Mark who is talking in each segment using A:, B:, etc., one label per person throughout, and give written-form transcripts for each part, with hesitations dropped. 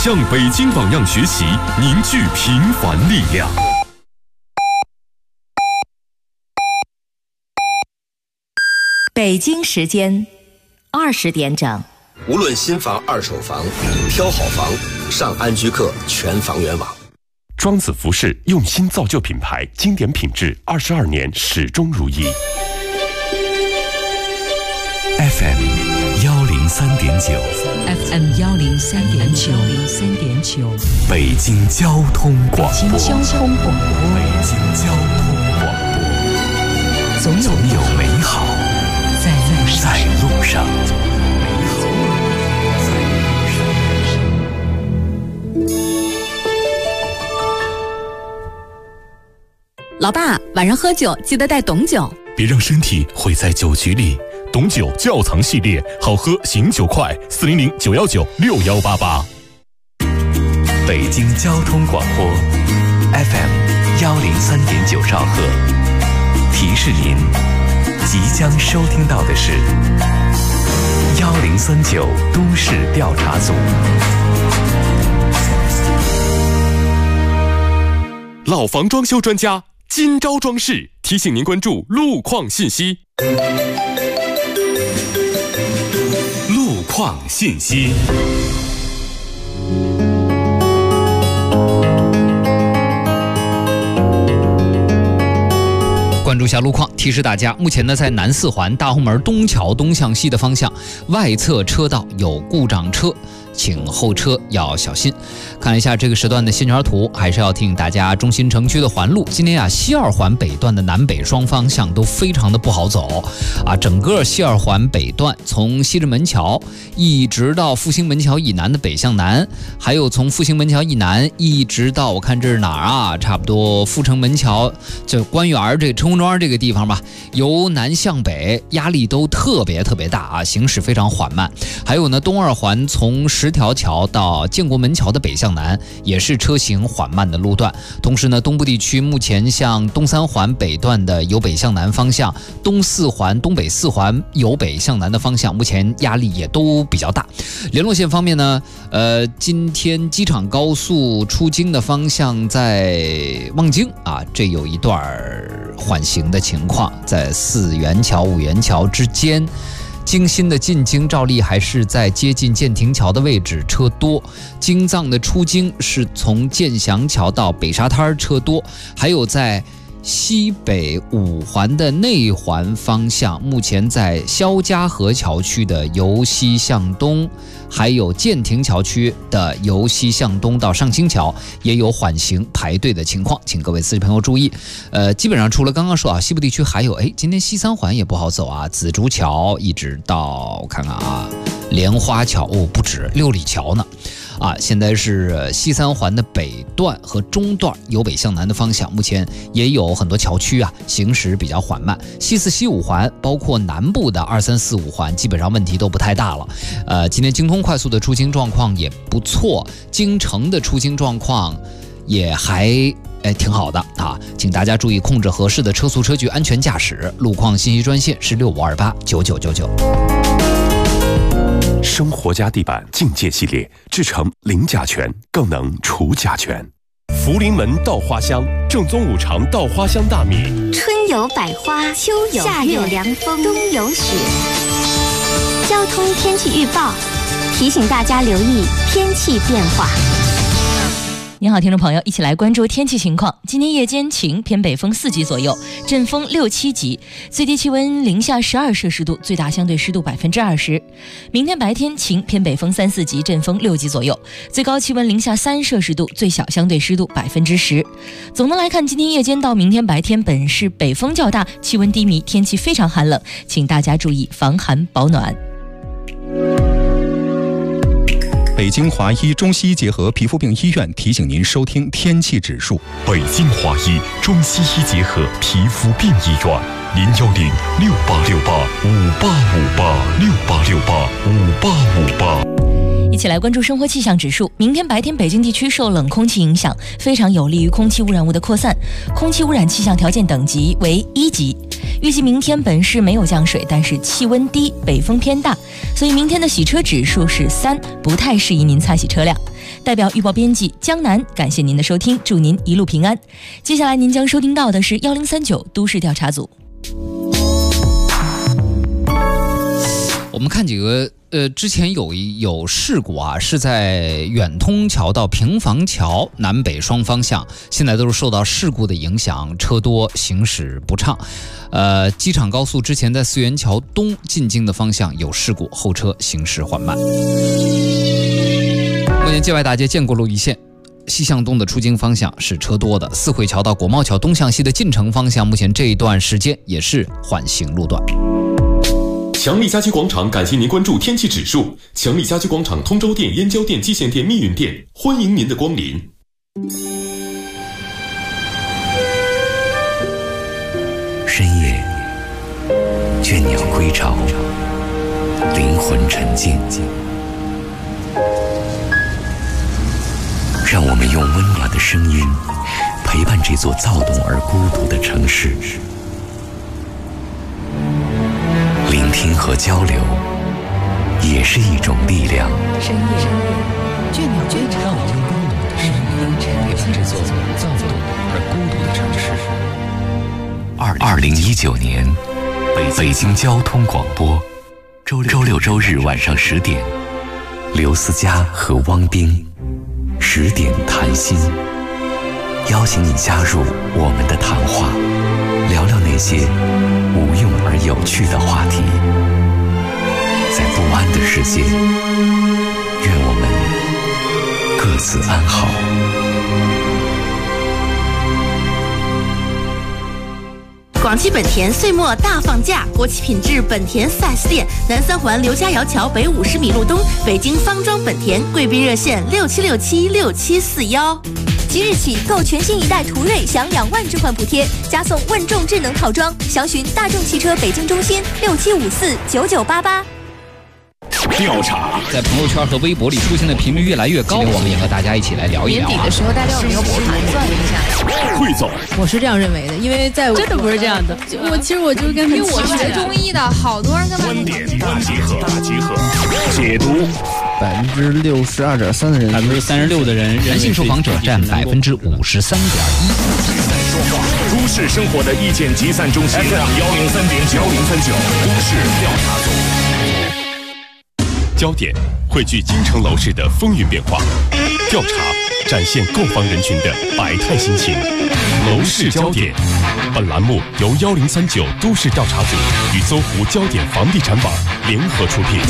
A: 向北京榜样学习，凝聚平凡力量。
B: 北京时间20点整。
C: 无论新房、二手房，挑好房，上安居客全房源网。
A: 庄子服饰用心造就品牌，经典品质22年始终如一。
D: FM 103.9
E: FM 103.9
D: 北京交通广播。
E: 北京交通广播。
D: 北京交通广播。总有美好在路上。
F: 老爸，晚上喝酒记得带董酒，
D: 别让身体毁在酒局里。董酒窖藏系列，好喝醒酒快，400-919-6188。北京交通广播 FM 103.9兆赫，提示您即将收听到的是1039都市调查组。
A: 老房装修专家今朝装饰提醒您关注路况信息。
D: 路况信息。
G: 关注一下路况，提示大家，目前呢，在南四环大红门东桥东向西的方向，外侧车道有故障车，请后车要小心。看一下这个时段的线圈图，还是要提醒大家，中心城区的环路今天西二环北段的南北双方向都非常的不好走整个西二环北段从西直门桥一直到复兴门桥以南的北向南，还有从复兴门桥以南一直到我看这是哪儿差不多阜成门桥这官园这陈红庄这个地方吧，由南向北压力都特别大行驶非常缓慢。还有呢，东二环从10条桥到建国门桥的北向南也是车行缓慢的路段。同时呢，东部地区目前向东三环北段的由北向南方向，东四环、东北四环由北向南的方向，目前压力也都比较大。联络线方面呢，今天机场高速出京的方向在望京这有一段缓行的情况，在4元桥、5元桥之间。京新的进京照例还是在接近建亭桥的位置，车多。京藏的出京是从建祥桥到北沙滩车多，还有在西北5环的内环方向，目前在肖家河桥区的由西向东，还有建亭桥区的由西向东到上清桥也有缓行排队的情况，请各位司机朋友注意。基本上除了刚刚说西部地区还有今天西三环也不好走紫竹桥一直到我看看莲花桥不止六里桥呢。现在是西三环的北段和中段由北向南的方向，目前也有很多桥区行驶比较缓慢。西4、西5环包括南部的2、3、4、5环基本上问题都不太大了。今天京通快速的出京状况也不错，京城的出京状况也还挺好的请大家注意控制合适的车速车距，安全驾驶。路况信息专线是65289999。
A: 生活家地板境界系列制成零甲醛，更能除甲醛。福临门稻花香，正宗5常稻花香大米。
H: 春有百花，秋有月，夏有凉风，冬有雪。交通天气预报提醒大家留意天气变化。
I: 您好，听众朋友，一起来关注天气情况。今天夜间晴，偏北风4级左右，阵风6、7级，最低气温零下12摄氏度，最大相对湿度20%。明天白天晴，偏北风3、4级，阵风6级左右，最高气温零下3摄氏度，最小相对湿度10%。总的来看，今天夜间到明天白天本市北风较大，气温低迷，天气非常寒冷，请大家注意防寒保暖。
J: 北京华医中西医结合皮肤病医院提醒您收听天气指数。
A: 北京华医中西医结合皮肤病医院，0106868586868685858。
I: 一起来关注生活气象指数。明天白天北京地区受冷空气影响，非常有利于空气污染物的扩散，空气污染气象条件等级为1级。 预计明天本市没有降水，但是气温低，北风偏大，所以明天的洗车指数是3，不太适宜您擦洗车辆。代表预报编辑江南，感谢您的收听，祝您一路平安。接下来您将收听到的是1039都市调查组。
G: 我们看几个之前有事故啊，是在远通桥到平房桥南北双方向，现在都是受到事故的影响，车多行驶不畅。机场高速之前在四元桥东进京的方向有事故，后车行驶缓慢。目前界外大街建国路一线西向东的出京方向是车多的，四惠桥到国贸桥东向西的进城方向，目前这一段时间也是缓行路段。
A: 强力家居广场感谢您关注天气指数。强力家居广场通州店、燕郊店、蓟县店、密云店，欢迎您的光临。
D: 深夜，倦鸟归巢，灵魂沉静。让我们用温暖的声音陪伴这座躁动而孤独的城市。聆听和交流也是一种力量。
B: 深夜，倦鸟归巢，让我们用温暖的声音陪伴这座躁动而孤独的城市。
D: 2019年，北京交通广播，周六周日晚上10点，刘思佳和汪斌10点谈心，邀请你加入我们的谈话，聊聊那些无用而有趣的话题。在不安的世界，愿我们各自安好。
K: 广汽本田岁末大放假，国企品质本田4S店，南三环刘家窑桥北50米路东，北京方庄本田，贵宾热线67676741。
H: 即日起购全新一代途锐享2万置换补贴，加送问众智能套装，详询大众汽车北京中心67549988。
A: 调查
G: 在朋友圈和微博里出现的频率越来越高，我们也和大家一起来聊一聊。
B: 年底的时候，大家有没有盘算一下？
A: 汇总，
L: 我是这样认为的，因为在我
B: 真的不是这样的。
L: 其实我就是跟
B: 因为我学中医的，好多人跟
A: 观点大集合，解读。
M: 62.3%的人
G: ，36%的人，男性受访者占53.1%。
A: 都市生活的意见集散中心 FM 103.9，103.9都市调查组。焦点汇聚京城楼市的风云变化，调查展现购房人群的百态心情。楼市焦点，本栏目由1039都市调查组与搜狐焦点房地产网联合出品。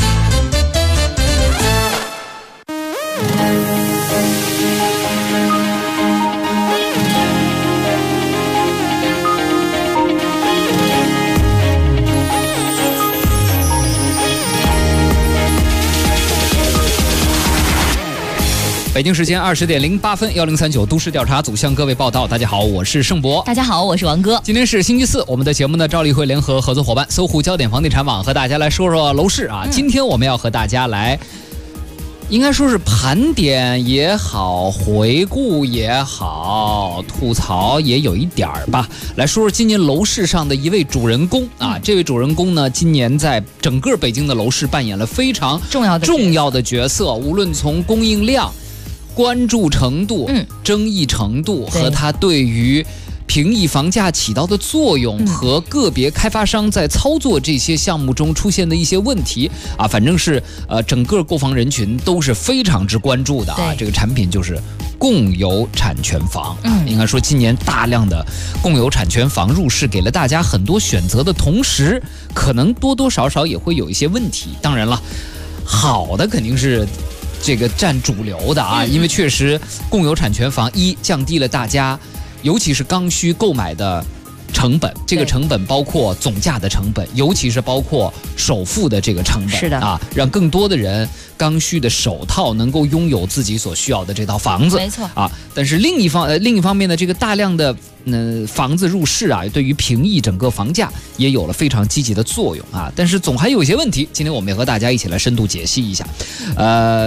G: 北京时间20点08分，1039都市调查组向各位报道。大家好，我是盛博。
I: 大家好，我是王哥。
G: 今天是星期四，我们的节目呢，照例会联合合作伙伴搜狐焦点房地产网和大家来说说楼市啊。今天我们要和大家来，应该说是盘点也好，回顾也好，吐槽也有一点儿吧。来说说今年楼市上的一位主人公啊，这位主人公呢，今年在整个北京的楼市扮演了非常重要的角色，无论从供应量、关注程度、争议程度和它对于平抑房价起到的作用，和个别开发商在操作这些项目中出现的一些问题啊，反正是整个购房人群都是非常之关注的啊。这个产品就是共有产权房啊，应该说今年大量的共有产权房入市，给了大家很多选择的同时，可能多多少少也会有一些问题。当然了，好的肯定是这个占主流的啊，因为确实共有产权房降低了大家尤其是刚需购买的成本，这个成本包括总价的成本，尤其是包括首付的这个成本，是的啊，让更多的人刚需的首套能够拥有自己所需要的这套房子，没错啊。但是另一方面呢，这个大量的房子入市啊，对于平抑整个房价也有了非常积极的作用啊。但是总还有一些问题，今天我们也和大家一起来深度解析一下。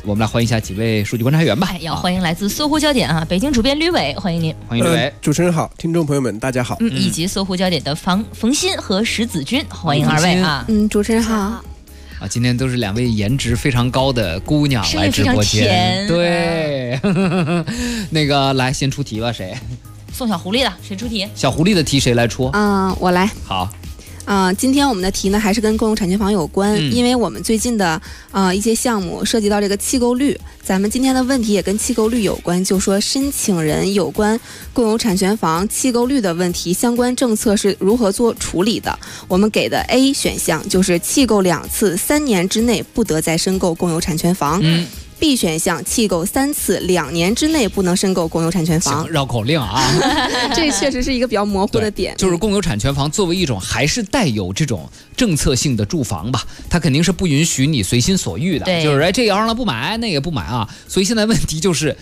G: 我们来欢迎一下几位数据观察员吧。
I: 要欢迎来自搜狐焦点啊，北京主编吕伟，欢迎您。
G: 欢迎吕伟。
N: 主持人好，听众朋友们大家好。
I: 以及搜狐焦点的冯鑫和石子君，欢迎二位啊。
L: 主持人好。
G: 今天都是2位颜值非常高的姑娘来直播间，对，那个来先出题吧，谁？
I: 送小狐狸的，谁出题？
G: 小狐狸的题谁来出？
L: 我来。
G: 好。
L: 今天我们的题呢还是跟共有产权房有关，因为我们最近的一些项目涉及到这个弃购率，咱们今天的问题也跟弃购率有关，就说申请人有关共有产权房弃购率的问题，相关政策是如何做处理的。我们给的 A 选项就是弃购2次，3年之内不得再申购共有产权房。B 选项弃购3次，2年之内不能申购共有产权房。
G: 绕口令啊，
L: 这确实是一个比较模糊的点。
G: 就是共有产权房作为一种还是带有这种政策性的住房吧，它肯定是不允许你随心所欲的，就是这要让他不买，那也不买啊。所以现在问题就是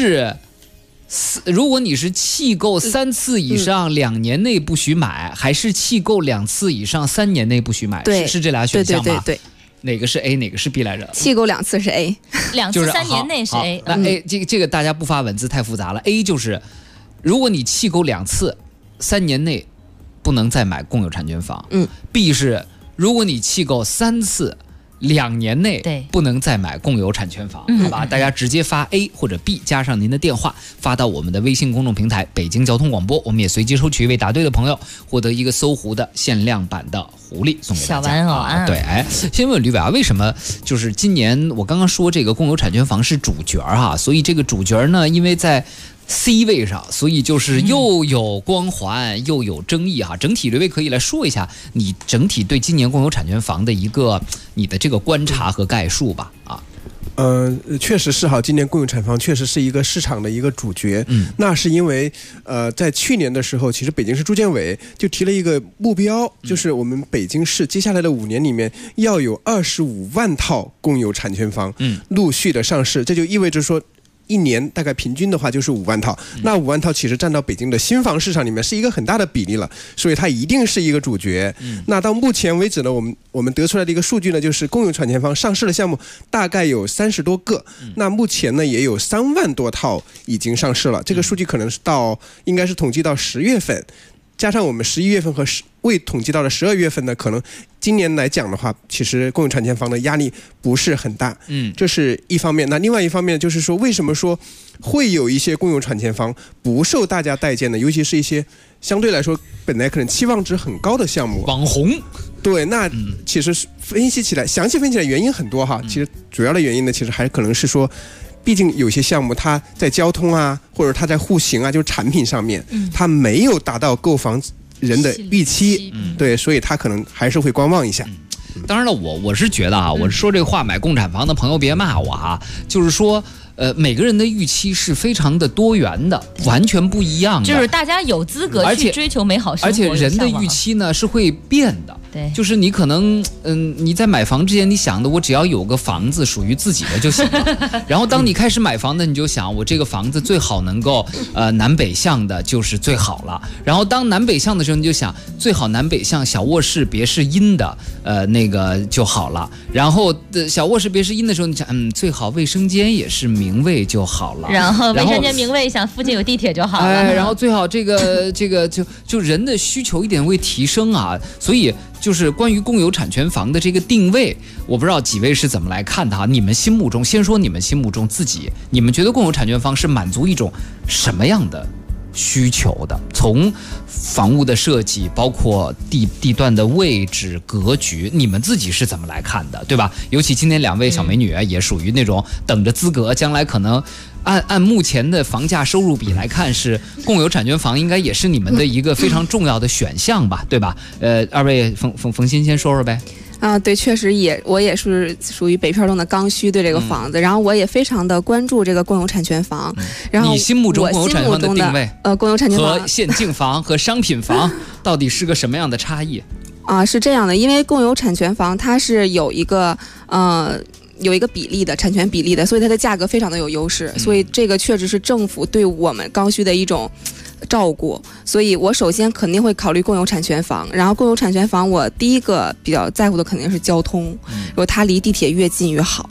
G: 如果你是弃购3次以上，2年内不许买，还是弃购2次以上，3年内不许买？是这俩选项吗？
L: 对。
G: 哪个是 A， 哪个是 B 来着？
L: 弃购2次是
I: A，2次3年内是 A。
G: 那 A 这个大家不发文字太复杂了。A 就是，如果你弃购2次，3年内不能再买共有产权房。B 是，如果你弃购3次，2年内不能再买共有产权房，好吧？大家直接发 A 或者 B， 加上您的电话，发到我们的微信公众平台北京交通广播，我们也随机抽取一位答对的朋友，获得一个搜狐的限量版的狐狸送给大家。
I: 小玩偶啊！
G: 对，先问吕伟啊，为什么就是今年我刚刚说这个共有产权房是主角哈，所以这个主角呢，因为在C 位上，所以就是又有光环又有争议哈。整体吕伟可以来说一下你整体对今年共有产权房的一个你的这个观察和概述吧啊。
N: 确实是哈，今年共有产房确实是一个市场的一个主角。那是因为在去年的时候，其实北京市住建委就提了一个目标，就是我们北京市接下来的5年里面要有25万套共有产权房陆续的上市，这就意味着说，1年大概平均的话就是5万套，那5万套其实占到北京的新房市场里面是一个很大的比例了，所以它一定是一个主角。那到目前为止呢，我们得出来的一个数据呢，就是共有产权房上市的项目大概有30多个，那目前呢也有3万多套已经上市了，这个数据可能是应该是统计到10月份。加上我们11月份和未统计到的12月份呢，可能今年来讲的话，其实共有产权房的压力不是很大。这是一方面。那另外一方面就是说，为什么说会有一些共有产权房不受大家待见呢？尤其是一些相对来说本来可能期望值很高的项目，
G: 网红。
N: 对，那其实详细分析起来原因很多哈。其实主要的原因呢，其实还可能是说，毕竟有些项目它在交通啊，或者它在户型啊，就是产品上面，它没有达到购房人的预期，对，所以它可能还是会观望一下。
G: 当然了，我是觉得啊，我说这个话，买共产房的朋友别骂我啊，就是说。每个人的预期是非常的多元的，完全不一样的。
I: 就是大家有资格去追求美好生活，
G: 而且人的预期呢是会变的。
I: 对，
G: 就是你可能你在买房之前，你想的我只要有个房子属于自己的就行了。然后当你开始买房的，你就想我这个房子最好能够南北向的，就是最好了。然后当南北向的时候，你就想最好南北向，小卧室别是阴的，那个就好了。然后小卧室别是阴的时候，你想最好卫生间也是明卫就好了。
I: 然后卫生间明卫，想附近有地铁就好了。
G: 然后最好这个就人的需求一点会提升啊，所以。就是关于共有产权房的这个定位，我不知道几位是怎么来看它。你们心目中，先说你们心目中自己，你们觉得共有产权房是满足一种什么样的需求的？从房屋的设计，包括地段的位置、格局，你们自己是怎么来看的，对吧？尤其今天2位小美女也属于那种等着资格，将来可能按目前的房价收入比来看，是共有产权房应该也是你们的一个非常重要的选项吧，对吧？二位冯鑫先说说呗。
L: 对，确实我也是属于北片洞的刚需，对这个房子，然后我也非常的关注这个共有产权房。然后
G: 你心目中共有产权房的定位，
L: 共有产权房
G: 和现净房和商品房到底是个什么样的差异？
L: 是这样的，因为共有产权房它是有一个比例的产权比例的，所以它的价格非常的有优势，所以这个确实是政府对我们刚需的一种照顾，所以我首先肯定会考虑共有产权房。然后共有产权房我第一个比较在乎的肯定是交通，如果它离地铁越近越好。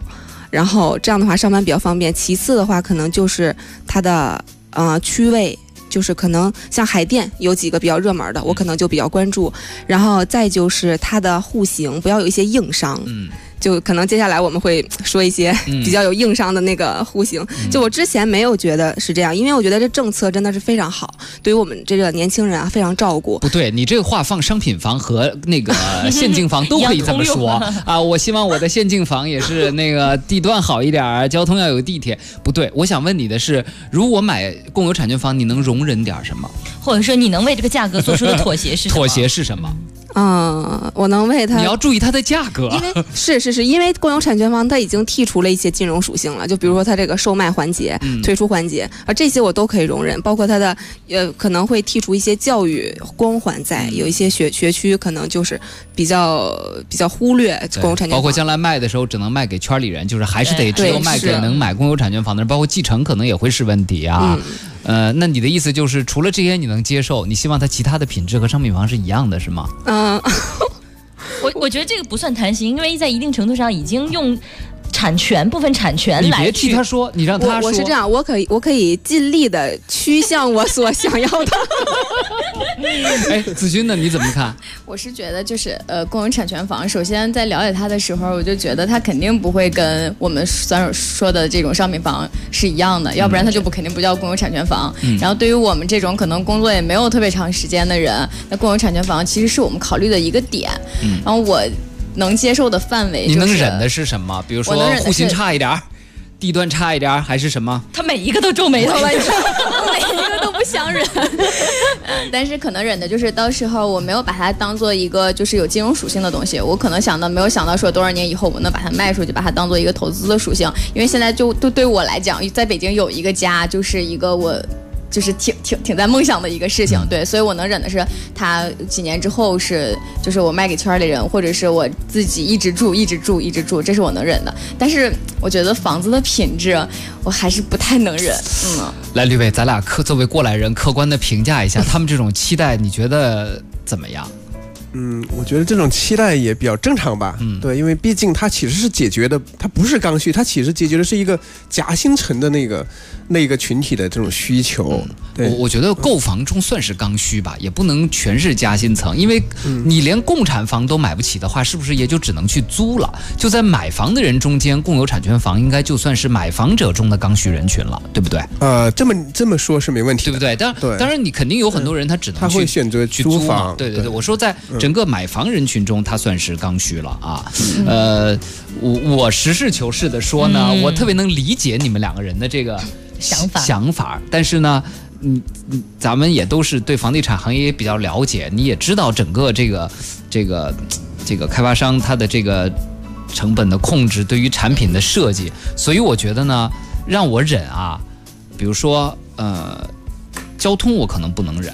L: 然后这样的话上班比较方便。其次的话，可能就是它的区位。就是可能像海淀有几个比较热门的，我可能就比较关注。然后再就是它的户型不要有一些硬伤，就可能接下来我们会说一些比较有硬伤的那个户型。就我之前没有觉得是这样，因为我觉得这政策真的是非常好，对于我们这个年轻人啊非常照顾。
G: 不对，你这个话放商品房和那个限境房都可以这么说啊。我希望我的限境房也是那个地段好一点，交通要有地铁。不对，我想问你的是，如果买共有产权房，你能容忍点什么？
I: 或者说你能为这个价格做出的妥协是什么？
G: 妥协是什么？
L: 我能为它，
G: 你要注意它的价格，
L: 因为是因为共有产权房它已经剔除了一些金融属性了，就比如说它这个售卖环节、退出环节，这些我都可以容忍，包括它的可能会剔除一些教育光环在，有一些学区可能就是比较忽略共有产权房，
G: 包括将来卖的时候只能卖给圈里人，就是还是得只有卖给能买共有产权房的人，包括继承可能也会是问题啊。那你的意思就是除了这些你能接受，你希望它其他的品质和商品房是一样的，是吗？
I: 我觉得这个不算谈心，因为在一定程度上已经用部分产权来。
G: 你别替他说，你让他说。
L: 我是这样，我可以尽力的趋向我所想要的。
G: 哎，子君呢？你怎么看？
O: 我是觉得就是共有产权房，首先在了解它的时候，我就觉得它肯定不会跟我们说的这种商品房是一样的，要不然它就肯定不叫共有产权房。然后对于我们这种可能工作也没有特别长时间的人，那共有产权房其实是我们考虑的一个点。然后我能接受的范围，
G: 你能忍的是什么？比如说户型差一点，地段差一点，还是什么？
I: 他每一个都皱眉头了，你知道吗？
O: 每一个都不想忍。但是可能忍的就是到时候我没有把它当做一个就是有金融属性的东西，我可能没有想到说多少年以后我能把它卖出去，把它当做一个投资的属性。因为现在就对我来讲，在北京有一个家，就是一个我。就是挺在梦想的一个事情，对，所以我能忍的是他几年之后就是我卖给圈里人，或者是我自己一直住，这是我能忍的。但是我觉得房子的品质我还是不太能忍。
G: 来，吕伟，咱俩作为过来人，客观的评价一下他们这种期待，你觉得怎么样？
N: 我觉得这种期待也比较正常吧。对，因为毕竟它其实是解决的，它不是刚需，它其实解决的是一个夹心层的那个群体的这种需求。
G: 我觉得购房中算是刚需吧，也不能全是夹心层，因为你连共产房都买不起的话，是不是也就只能去租了？就在买房的人中间，共有产权房应该就算是买房者中的刚需人群了，对不对？
N: 这么说是没问题的，
G: 对不对？当然你肯定有很多人他只能
N: 他会选择
G: 去租
N: 房。
G: 对，我说在整个买房人群中，它算是刚需了啊。我实事求是的说呢，我特别能理解你们两个人的这个想法，但是呢，咱们也都是对房地产行业也比较了解，你也知道整个这个开发商他的这个成本的控制，对于产品的设计，所以我觉得呢，让我忍啊，比如说交通我可能不能忍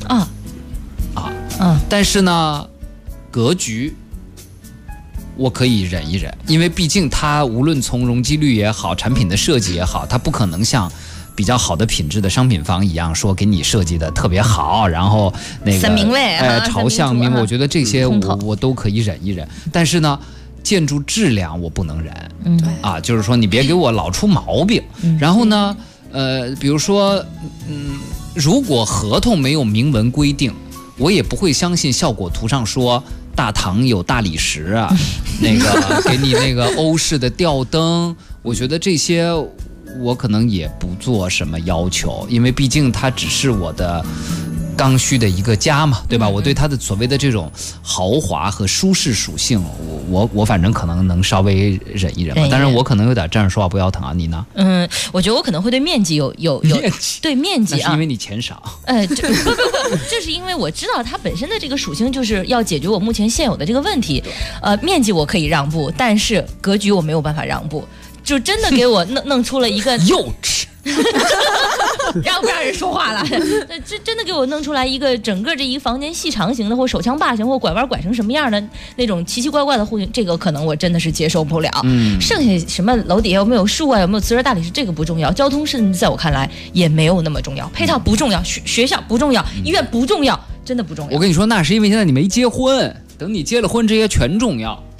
G: 但是呢，格局我可以忍一忍，因为毕竟它无论从容积率也好，产品的设计也好，它不可能像比较好的品质的商品房一样说给你设计的特别好，然后那个
I: 三明卫
G: 朝向明卫，我觉得这些我都可以忍一忍。但是呢，建筑质量我不能忍，就是说你别给我老出毛病。然后呢，比如说，如果合同没有明文规定，我也不会相信效果图上说大堂有大理石啊，那个给你那个欧式的吊灯，我觉得这些我可能也不做什么要求，因为毕竟它只是我的刚需的一个家嘛，对吧？我对它的所谓的这种豪华和舒适属性，我反正可能能稍微忍一忍吧。当然我可能有点站着说话不腰疼啊，你呢？
I: 我觉得我可能会对面积有对面积
G: 是因为你钱少。
I: 不，就是因为我知道它本身的这个属性就是要解决我目前现有的这个问题。面积我可以让步，但是格局我没有办法让步。就真的给我弄出了一个
G: 幼稚，
I: 让不让人说话了？这真的给我弄出来一个整个这一房间细长型的，或手枪把型，或拐弯拐成什么样的那种奇奇怪怪的户型，这个可能我真的是接受不了。剩下什么楼底下有没有树啊，有没有瓷砖大理石，这个不重要。交通甚至在我看来也没有那么重要，配套不重要，学校不重要，医院不重要，真的不重要。
G: 我跟你说，那是因为现在你没结婚，等你结了婚，这些全重要。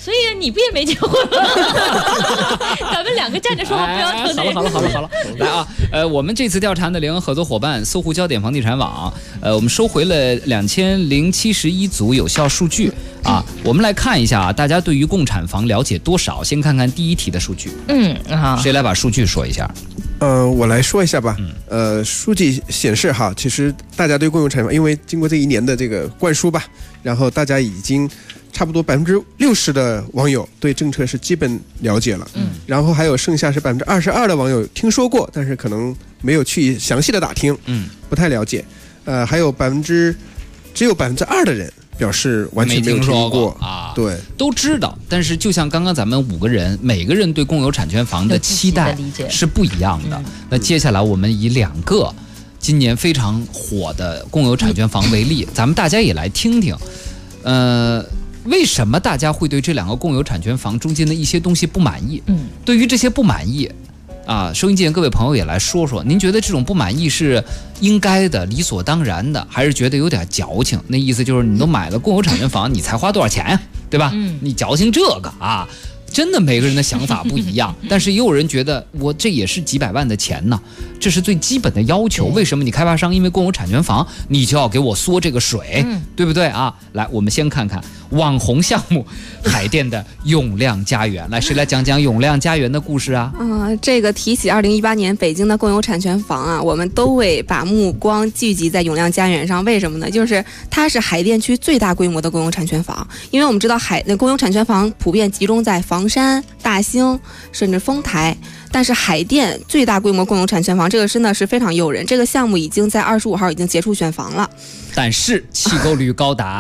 I: 所以你不也没结婚吗？咱们2个站着说话不要头对。
G: 好了，来啊，我们这次调查的联合合作伙伴搜狐焦点房地产网，我们收回了2071组有效数据啊，我们来看一下啊，大家对于共产房了解多少？先看看第一题的数据。谁来把数据说一下？
N: 我来说一下吧。数据显示哈，其实大家对共有产房，因为经过这1年的这个灌输吧，然后大家已经差不多60%的网友对政策是基本了解了。然后还有剩下是22%的网友听说过，但是可能没有去详细的打听，不太了解。还有只有2%的人表示完全没有听说过
G: 啊，
N: 对，
G: 都知道，但是就像刚刚咱们5个人，每个人对共有产权房的期待是不一样的。那接下来我们以2个今年非常火的共有产权房为例，咱们大家也来听听，为什么大家会对这2个共有产权房中间的一些东西不满意？对于这些不满意啊，收音机前各位朋友也来说说，您觉得这种不满意是应该的、理所当然的，还是觉得有点矫情？那意思就是你都买了共有产权房，你才花多少钱呀，对吧？你矫情这个啊，真的每个人的想法不一样。但是也有人觉得，我这也是几百万的钱呢，这是最基本的要求。为什么你开发商因为共有产权房，你就要给我缩这个水，对不对啊？来，我们先看看网红项目海淀的永亮家园。来，谁来讲讲永亮家园的故事啊？
L: 这个提起2018年北京的共有产权房啊，我们都会把目光聚集在永亮家园上。为什么呢？就是它是海淀区最大规模的共有产权房。因为我们知道共有产权房普遍集中在房山、大兴甚至丰台，但是海淀最大规模共有产权房，这个真的是非常诱人。这个项目已经在25号已经结束选房了，
G: 但是弃购率高达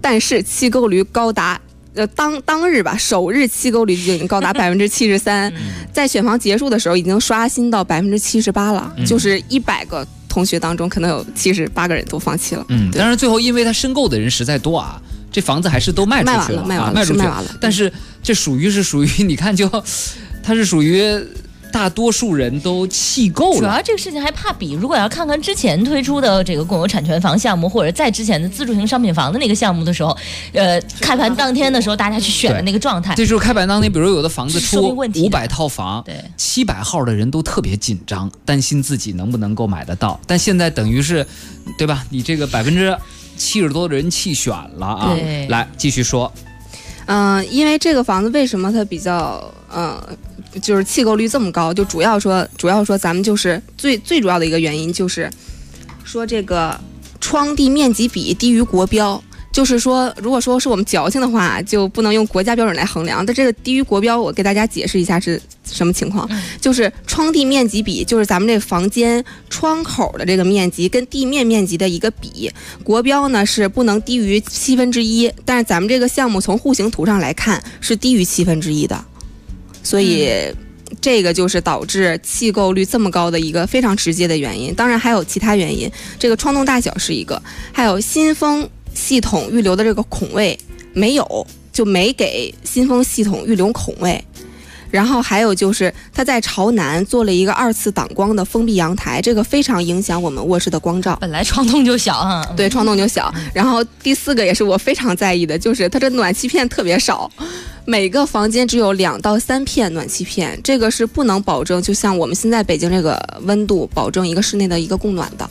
L: 当日吧，首日弃购率就已经高达73%，在选房结束的时候已经刷新到78%了，就是100个同学当中可能有78个人都放弃了。
G: 当然最后因为他申购的人实在多啊，这房子还是都卖出去了，卖完了。但是这属于你看它是属于大多数人都弃购了。
I: 主要这个事情还怕比，如果要看看之前推出的这个共有产权房项目，或者在之前的自住型商品房的那个项目的时候，开盘当天的时候大家去选的那个状态，
G: 这就是开盘当天，比如有的房子出500套房，700号的人都特别紧张，担心自己能不能够买得到。但现在等于是，对吧？你这个70%多的人弃选了啊！来继续说。
L: 因为这个房子为什么它比较就是弃购率这么高，就主要说咱们就是最主要的一个原因就是说这个窗地面积比低于国标。就是说，如果说是我们矫情的话，就不能用国家标准来衡量。但这个低于国标，我给大家解释一下是什么情况。就是窗地面积比，就是咱们这房间窗口的这个面积跟地面面积的一个比。国标呢是不能低于1/7，但是咱们这个项目从户型图上来看是低于1/7的，所以这个就是导致弃购率这么高的一个非常直接的原因。当然还有其他原因，这个窗洞大小是一个，还有新风系统预留的这个孔位没给新风系统预留孔位。然后还有就是它在朝南做了一个2次挡光的封闭阳台，这个非常影响我们卧室的光照。
I: 本来窗洞就小啊，
L: 对，窗洞就小。然后第4个也是我非常在意的，就是它这暖气片特别少，每个房间只有2到3片暖气片，这个是不能保证，就像我们现在北京这个温度，保证一个室内的一个供暖的。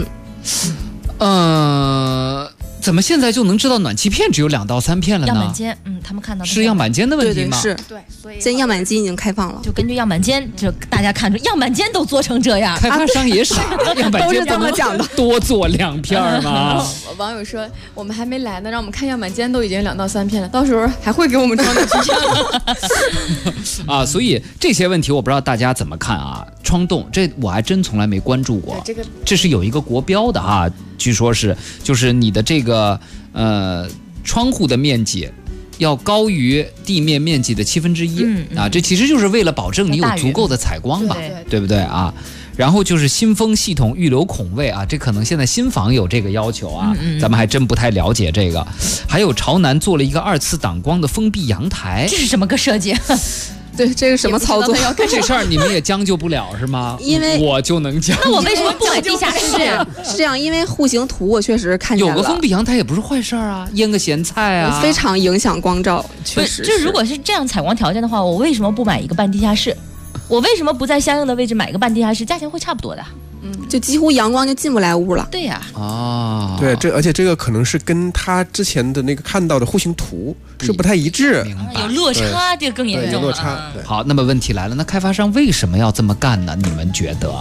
G: 怎么现在就能知道暖气片只有2到3片了呢？
I: 样板间，他们看到
G: 是样板间的问题吗？
L: 对，所以现在样板间已经开放了，
I: 就根据样板间，就大家看出样板间都做成这样，
G: 开发商也傻，样板间
L: 都是这么讲的，
G: 多做2片吗？
O: 网友说我们还没来呢，让我们看样板间都已经2到3片了，到时候还会给我们装暖气片
G: 啊！所以这些问题我不知道大家怎么看啊？窗洞这我还真从来没关注过，这是有一个国标的啊。据说就是你的这个窗户的面积要高于地面面积的1/7啊，这其实就是为了保证你有足够的采光吧，对不对啊？然后就是新风系统预留孔位啊，这可能现在新房有这个要求啊，咱们还真不太了解这个。还有朝南做了一个2次挡光的封闭阳台，
I: 这是什么个设计？
L: 对，这是什么操作？
G: 这事儿你们也将就不了是吗？
L: 因为
G: 我就能将就。
I: 那我为什么不买地下室啊？
L: 是这样，因为户型图我确实看见了，
G: 有个封闭阳台也不是坏事儿啊，腌个咸菜啊，
L: 非常影响光照，确实。
I: 就如果是这样采光条件的话，我为什么不买一个半地下室？我为什么不在相应的位置买个半地下室？价钱会差不多的。
L: 就几乎阳光就进不来屋了。
I: 对呀。
N: 对，而且这个可能是跟他之前的那个看到的户型图是不太一致，
I: 有落差，这个更严重了。
N: 落差。
G: 好，那么问题来了，那开发商为什么要这么干呢？你们觉得？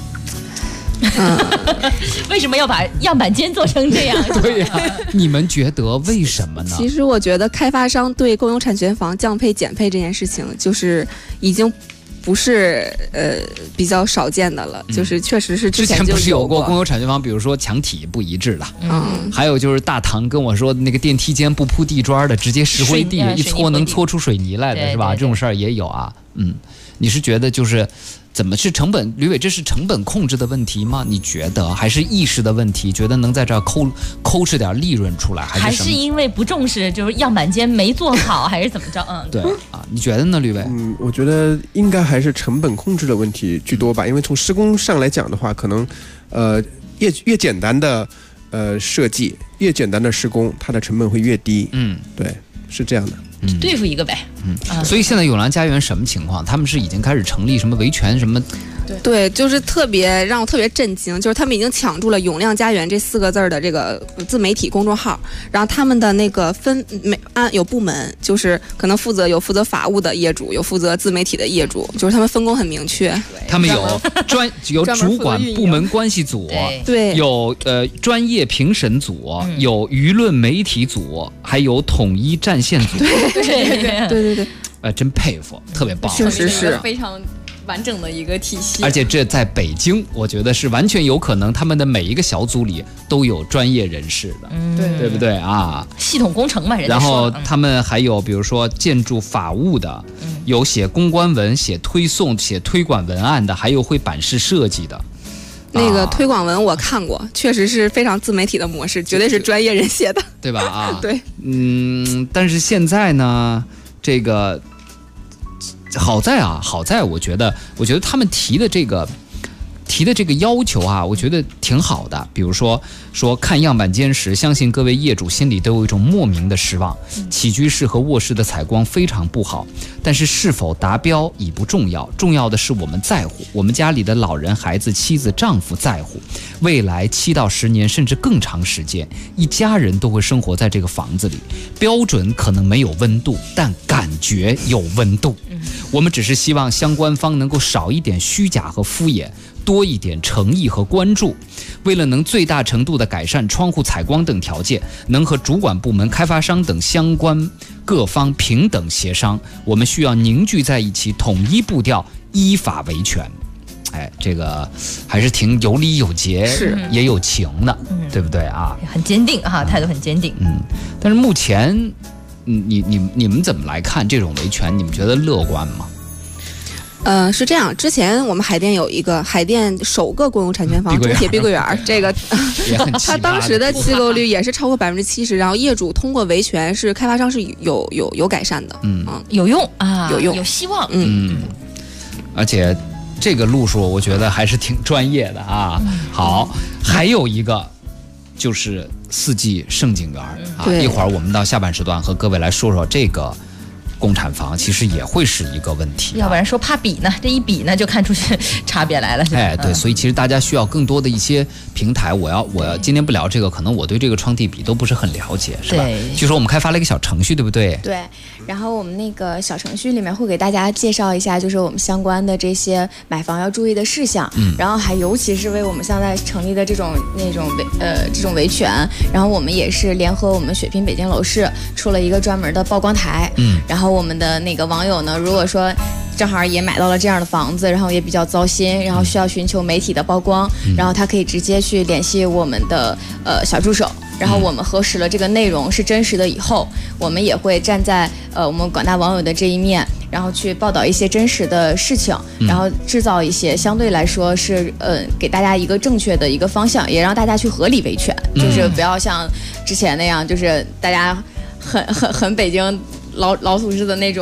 I: 为什么要把样板间做成这样？
G: 对呀，你们觉得为什么呢？
L: 其实我觉得开发商对公有产权房降配减配这件事情，就是已经不是比较少见的了，就是确实是
G: 之前不是有过公有产权房，比如说墙体不一致的，还有就是大堂跟我说那个电梯间不铺地砖的，直接石灰地一搓能搓出水泥来的，是吧？这种事儿也有啊。你是觉得就是怎么是成本？吕伟，这是成本控制的问题吗？你觉得还是意识的问题？觉得能在这儿抠哧点利润出来，
I: 还是因为不重视，就是样板间没做好，还是怎么着？
G: 对啊，你觉得呢，吕伟？
N: 我觉得应该还是成本控制的问题居多吧。因为从施工上来讲的话，可能越简单的设计，越简单的施工，它的成本会越低。对，是这样的。
I: 对付一个呗。
G: 所以现在永兰家园什么情况？他们是已经开始成立什么维权什么？
L: 对，就是让我特别震惊，就是他们已经抢注了永亮家园这4个字的这个自媒体公众号，然后他们的那个有部门，就是可能有负责法务的业主，有负责自媒体的业主，就是他们分工很明确。
G: 他们有主管部门关系组，
L: 对，
G: 有专业评审组，有舆论媒体组，还有统一战线组。
L: 对，
G: 真佩服，特别棒，
L: 确实是
O: 非常完整的一个体系。
G: 而且这在北京，我觉得是完全有可能，他们的每一个小组里都有专业人士的，对不对啊？
I: 系统工程嘛，人家
G: 然后他们还有比如说建筑法务的，有写公关文、写推送、写推广文案的，还有会版式设计的。
L: 那个推广文我看过，确实是非常自媒体的模式，绝对是专业人写的，
G: 对吧？啊，
L: 对，
G: 但是现在呢，这个好在我觉得他们提的这个要求啊，我觉得挺好的。比如说看样板间时，相信各位业主心里都有一种莫名的失望。起居室和卧室的采光非常不好，但是是否达标已不重要，重要的是我们在乎，我们家里的老人、孩子、妻子、丈夫在乎。未来7到10年甚至更长时间，一家人都会生活在这个房子里。标准可能没有温度，但感觉有温度。我们只是希望相关方能够少一点虚假和敷衍，多一点诚意和关注。为了能最大程度地改善窗户采光等条件，能和主管部门、开发商等相关各方平等协商，我们需要凝聚在一起，统一步调，依法维权。这个还是挺有理有节，也有情的，对不对啊？
I: 很坚定啊，态度很坚定。
G: 但是目前，你们怎么来看这种维权？你们觉得乐观吗？
L: 是这样，之前我们海淀有一个海淀首个公有产权房中铁碧桂园，这个它当时的契购率也是超过70%，然后业主通过维权是开发商是有改善的，
I: 有用啊，
L: 有用，
I: 有希望，
G: 而且这个路数我觉得还是挺专业的啊。好，还有一个就是4季盛景园啊，一会儿我们到下半时段和各位来说说这个公产房其实也会是一个问题，
I: 要不然说怕比呢，这一比呢就看出差别来了。
G: 对，所以其实大家需要更多的一些平台。我要今天不聊这个，可能我对这个窗地比都不是很了解，是吧？据说我们开发了一个小程序，对不对？
O: 对，然后我们那个小程序里面会给大家介绍一下，就是我们相关的这些买房要注意的事项，然后还尤其是为我们现在成立的这种维权，然后我们也是联合我们雪拼北京楼市出了一个专门的曝光台，然后我们的那个网友呢，如果说正好也买到了这样的房子，然后也比较糟心，然后需要寻求媒体的曝光，然后他可以直接去联系我们的小助手，然后我们核实了这个内容是真实的以后，我们也会站在我们广大网友的这一面，然后去报道一些真实的事情，然后制造一些相对来说是给大家一个正确的一个方向，也让大家去合理维权，就是不要像之前那样，就是大家很北京老土式的那种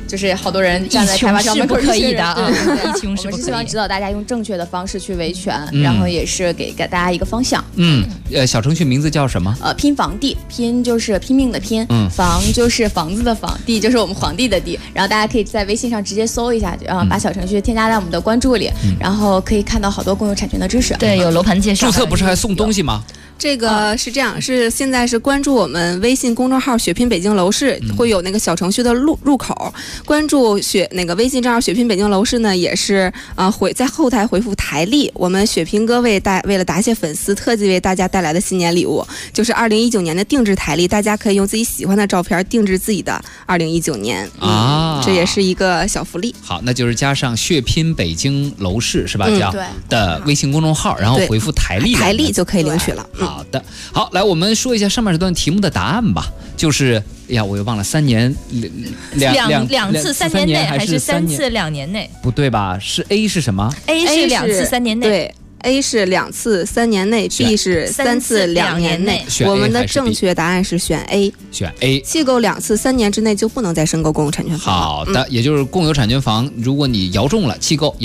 O: 就是好多人站在开发商门口
I: 不可以的啊，
O: 一穷是不可以。我们是希望指导大家用正确的方式去维权，然后也是给大家一个方向。
G: 小程序名字叫什么？
O: 拼房地，拼就是拼命的拼，房就是房子的房，地就是我们皇帝的地。然后大家可以在微信上直接搜一下，把小程序添加在我们的关注里，然后可以看到好多共有产权的知识。
I: 对，有楼盘介绍。
G: 注册不是还送东西吗？
L: 这个是这样，是现在是关注我们微信公众号“血拼北京楼市”，会有那个小程序的入口。关注那个微信账号“血拼北京楼市”呢，也是在后台回复台历，我们血拼哥为了答谢粉丝，特地为大家带来的新年礼物，就是2019年的定制台历，大家可以用自己喜欢的照片定制自己的2019年这也是一个小福利。
G: 好，那就是加上“血拼北京楼市”是吧？叫的微信公众号，然后回复台历，
L: 台历就可以领取了。
G: 好的，好，来我们说一下上半时段题目的答案吧。就是我又忘了，3年
I: 两次3年内还是3次2年内？
G: 不对吧？是 A 是什么
I: ？A 是2次3年内。
L: 对。A 是2次3年内 ，B 是3次2年内。我们的正确答案是选 A。
G: 选 A。
L: 弃购2次3年之内就不能再申购共有产权房。
G: 好的，也就是共有产权房，如果你摇中了弃购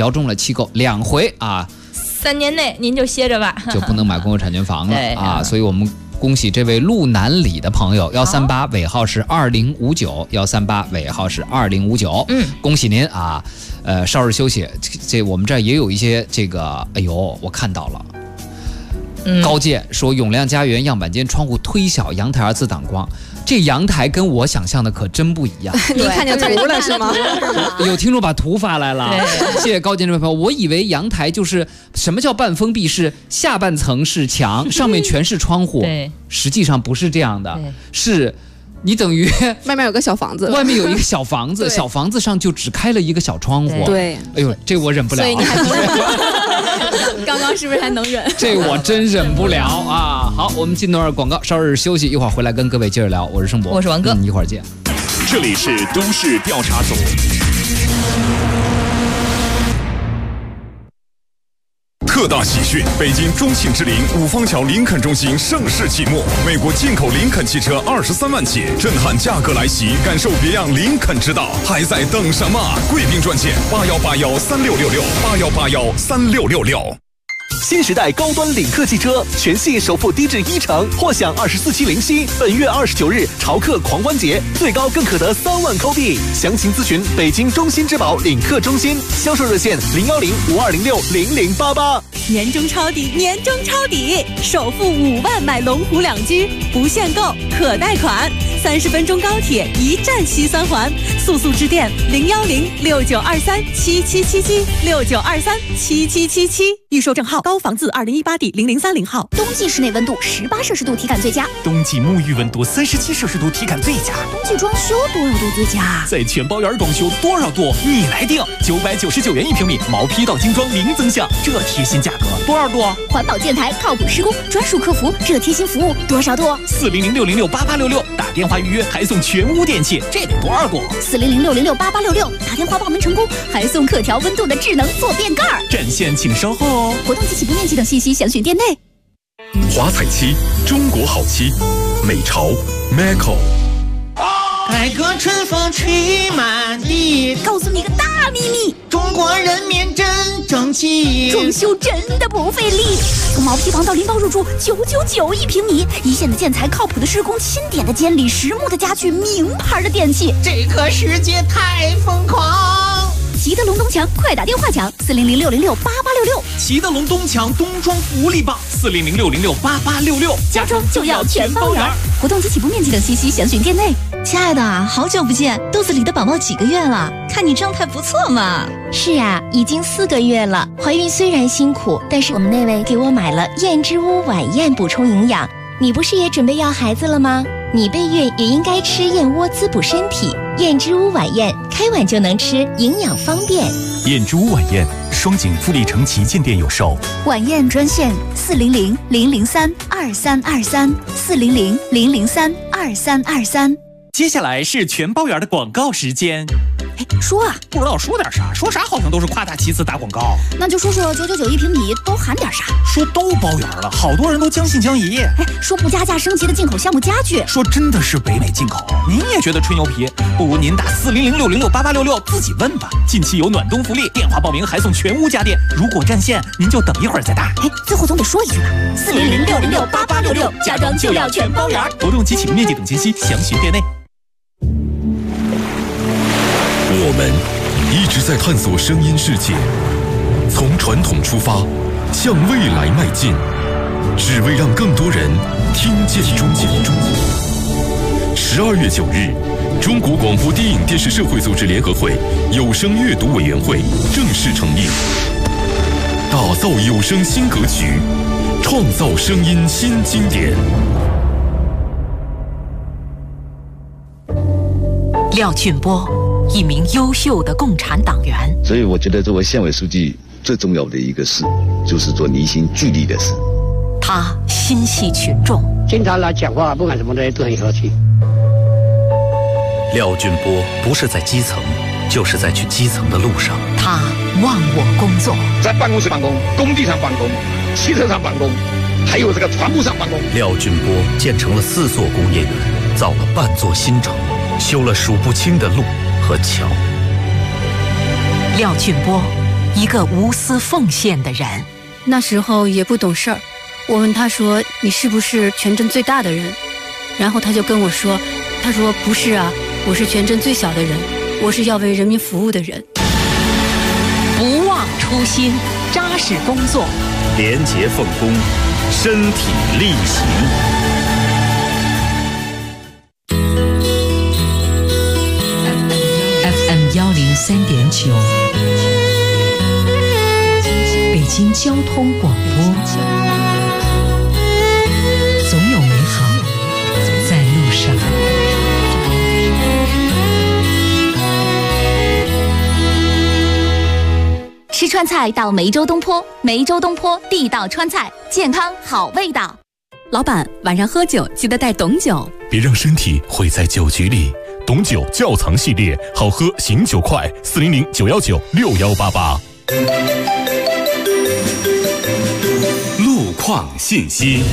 G: 2回啊
I: ，3年内您就歇着吧，
G: 就不能买共有产权房了啊。所以我们恭喜这位路南里的朋友，138尾号是2059，138尾号是2059。恭喜您啊！稍事休息，这我们这儿也有一些这个，哎呦，我看到了。高健说永亮家园样板间窗户推小，阳台2次挡光。这阳台跟我想象的可真不一样。
L: 你看见图了是吗？
G: 有听众把图发来了，谢谢高健这位朋友。我以为阳台就是什么叫半封闭，是下半层是墙，上面全是窗户。实际上不是这样的，是你等于
L: 外面有个小房子，
G: 外面有一个小房子，小房子上就只开了一个小窗户。
L: 对，
G: 哎呦，这我忍不了。
O: 所以你还能忍？刚刚是不是还能忍？
G: 这我真忍不了啊！好，我们进段广告，稍事休息，一会儿回来跟各位接着聊。我是盛博，
I: 我是王哥，
G: 一会儿见。
A: 这里是都市调查组。特大喜讯！北京中庆之林五方桥林肯中心盛世启幕，美国进口林肯汽车23万起，震撼价格来袭，感受别样林肯之道，还在等什么？贵宾专线81813666，81813666。
P: 新时代高端领克汽车全系首付低至1成，或享24期零息。本月29日潮客狂欢节，最高更可得3万扣币。详情咨询北京中心之宝领克中心，销售热线01052060088。
Q: 年终抄底，年终抄底，首付5万买龙湖2居，不限购，可贷款，30分钟高铁一站西3环，速致电01069237777，69237777。预售证号高房字2018第0030号。
R: 冬季室内温度18摄氏度体感最佳，
S: 冬季沐浴温度37摄氏度体感最佳，
R: 冬季装修多少度最佳？
S: 在全包园装修多少度你来定，999元1平米，毛坯到精装零增项，这贴心价格多少度？
R: 环保建材靠谱施工，专属客服，这贴心服务多少度
S: ？400606866，打电话预约还送全屋电器，这得多少度
R: ？400606866，打电话报名成功还送可调温度的智能坐便盖。
S: 战线请稍后哦。
R: 活动及起步面积等信息详询店内。
A: 华彩漆，中国好漆，美潮 Maco。
T: 改革春风吹满地，
R: 告诉你个大秘密，
T: 中国人民真争气，
R: 装修真的不费力，从毛坯房到拎包入住9991平米，一线的建材，靠谱的施工，钦点的监理，实木的家具，名牌的电器，
T: 这个世界太疯狂。
R: 齐德龙东墙，快打电话抢40060668866。
S: 齐德龙东墙冬装福利棒，40060668866，
R: 家装就要全包圆。活动及起步面积等信息详询店内。
U: 亲爱的，好久不见，肚子里的宝宝几个月了？看你状态不错嘛。
H: 是啊，已经4个月了。怀孕虽然辛苦，但是我们那位给我买了燕之屋晚宴补充营养。你不是也准备要孩子了吗？你备孕也应该吃燕窝滋补身体。燕之屋晚宴，开碗就能吃，营养方便。
S: 燕之屋晚宴，双井富力城旗舰店有售。
R: 晚宴专线400-003-2323，400-003-2323。
S: 接下来是全包圆的广告时间。
R: 说啊，
S: 不知道说点啥，说啥好像都是夸大其词打广告。
R: 那就说说9991平米都含点啥？
S: 说都包圆了，好多人都将信将疑。
R: 说不加价升级的进口项目家具，
S: 说真的是北美进口，您也觉得吹牛皮。 不如您打400-606-8866自己问吧。近期有暖冬福利，电话报名还送全屋家电。如果占线，您就等一会儿再打。
R: 哎，最后总得说一句吧，400-606-8866，家装就要全包圆。
S: 活动及启用面积等信息详询店内。
A: 我们一直在探索声音世界，从传统出发，向未来迈进，只为让更多人听见中国。12月9日，中国广播电影电视社会组织联合会有声阅读委员会正式成立，打造有声新格局，创造声音新经典。
C: 廖俊波，一名优秀的共产党员。
V: 所以我觉得作为县委书记最重要的一个事，就是做凝心聚力的事。
C: 他心系群众，
W: 经常来讲话，不管什么东西都很和气。
D: 廖俊波不是在基层，就是在去基层的路上。
C: 他忘我工作，
W: 在办公室办公，工地上办公，汽车上办公，还有这个船坞上办公。
D: 廖俊波建成了4座工业园，造了半座新城，修了数不清的路和桥。
C: 廖俊波，一个无私奉献的人。
X: 那时候也不懂事儿，我问他说：“你是不是全镇最大的人？”然后他就跟我说：“他说不是啊，我是全镇最小的人，我是要为人民服务的人。”
C: 不忘初心，扎实工作，
D: 廉洁奉公，身体力行。
B: FM103.9，北京交通广播。总有美好在路上。
H: 吃川菜到梅州东坡，梅州东坡地道川菜，健康好味道。
F: 老板，晚上喝酒记得带董酒，
A: 别让身体毁在酒局里。董酒窖藏系列，好喝醒酒快，400-919-6188。
D: 路况信息。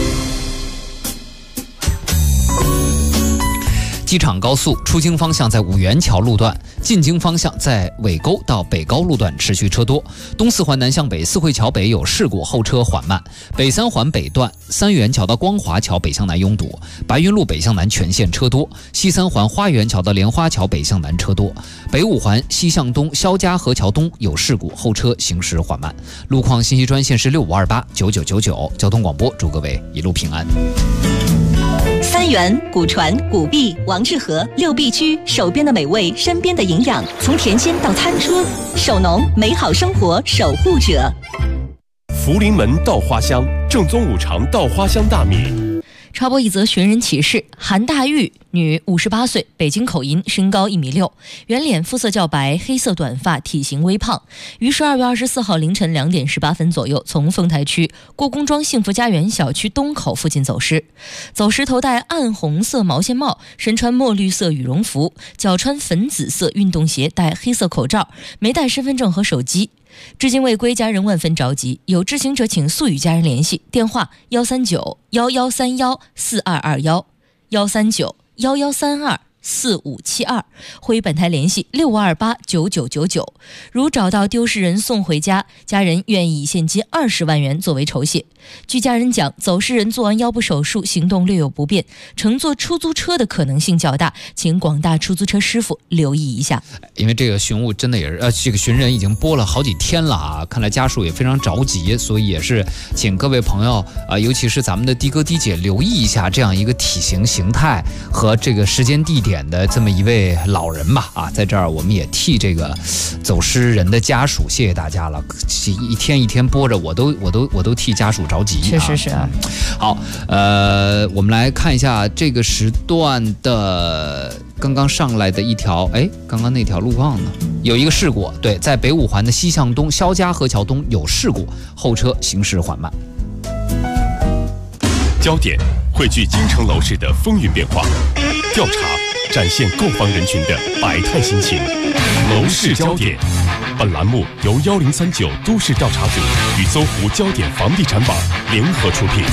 G: 机场高速出京方向在五元桥路段，进京方向在尾沟到北高路段持续车多。东四环南向北四惠桥北有事故，后车缓慢。北三环北段三元桥到光华桥北向南拥堵，白云路北向南全线车多。西三环花园桥到莲花桥北向南车多。北五环西向东肖家河桥东有事故，后车行驶缓慢。路况信息专线是65289999。交通广播祝各位一路平安。
U: 三元、古传、古币、王致和6必居，手边的美味，身边的营养，从甜心到餐桌，手农美好生活守护者。
A: 福临门稻花香，正宗五常稻花香大米。
I: 插播一则寻人启事：韩大玉，女，58岁，北京口音，身高1.6米，圆脸，肤色较白，黑色短发，体型微胖。于12月24号凌晨2点18分左右，从丰台区郭公庄幸福家园小区东口附近走失。走时头戴暗红色毛线帽，身穿墨绿色羽绒服，脚穿粉紫色运动鞋，戴黑色口罩，没带身份证和手机。至今未归，家人万分着急，有知情者请速与家人联系，电话139-1131-4221，139-1132-4572，或与本台联系65289999。如找到丢失人送回家，家人愿意以现金20万元作为酬谢。据家人讲，走失人做完腰部手术，行动略有不便，乘坐出租车的可能性较大，请广大出租车师傅留意一下。
G: 因为这个寻物真的也是这个寻人已经播了好几天了啊，看来家属也非常着急，所以也是请各位朋友尤其是咱们的的哥的姐留意一下这样一个体型形态和这个时间地点的这么一位老人吧啊，在这儿我们也替这个走失人的家属谢谢大家了，一天一天播着，我都替家属着急，
I: 确实是啊。
G: 好，我们来看一下这个时段的刚刚上来的一条，刚刚那条路况呢，有一个事故，对，在北五环的西向东肖家河桥东有事故，后车行驶缓慢。
A: 焦点汇聚京城楼市的风云变化，调查展现购房人群的百态心情。楼市焦点，本栏目由1039都市调查组与搜狐焦点房地产网联合出品。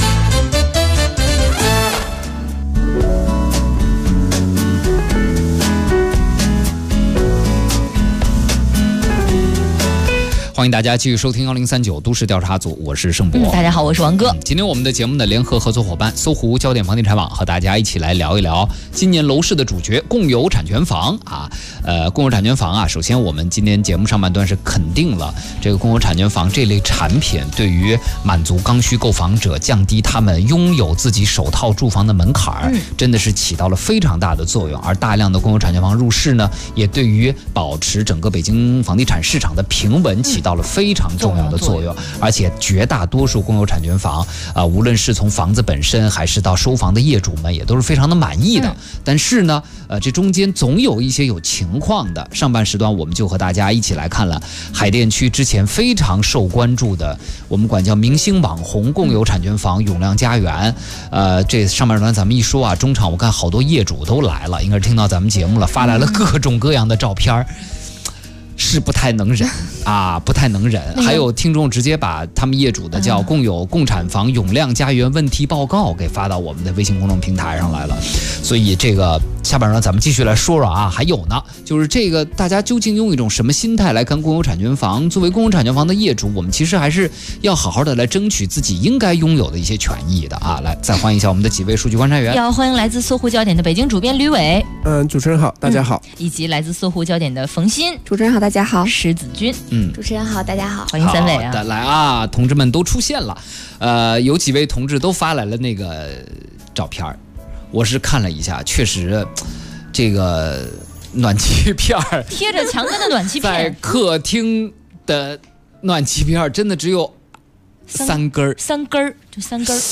G: 欢迎大家继续收听1039都市调查组，我是盛博。
I: 大家好，我是王哥。
G: 今天我们的节目的联合合作伙伴搜狐焦点房地产网和大家一起来聊一聊今年楼市的主角共有产权房啊。共有产权房啊，首先我们今天节目上半段是肯定了这个共有产权房这类产品对于满足刚需购房者、降低他们拥有自己首套住房的门槛，真的是起到了非常大的作用。而大量的共有产权房入市呢，也对于保持整个北京房地产市场的平稳起到了非常重要的作用。而且绝大多数共有产权房无论是从房子本身还是到收房的业主们也都是非常的满意的。但是呢这中间总有一些有情况的。上半时段我们就和大家一起来看了海淀区之前非常受关注的我们管叫明星网红共有产权房永亮家园。这上半段咱们一说啊，中场我看好多业主都来了，应该是听到咱们节目了，发来了各种各样的照片，是不太能忍啊，不太能忍。还有听众直接把他们业主的叫共有共产房永亮家园问题报告给发到我们的微信公众平台上来了。所以这个下半段咱们继续来说说啊，还有呢，就是这个大家究竟用一种什么心态来看共有产权房？作为共有产权房的业主，我们其实还是要好好的来争取自己应该拥有的一些权益的啊。来，再欢迎一下我们的几位数据观察员。
I: 要欢迎来自搜狐焦点的北京主编吕伟，
N: 主持人好，大家好。
I: 以及来自搜狐焦点的冯鑫，
L: 主持人好，大家好。
I: 石子君，
O: 主持人好，大家好。
I: 欢迎三位啊。
G: 好的，来啊，同志们都出现了。有几位同志都发来了那个照片，我是看了一下，确实这个暖气片
I: 贴着墙根的暖气片，
G: 在客厅的暖气片真的只有3根，
I: 就3根。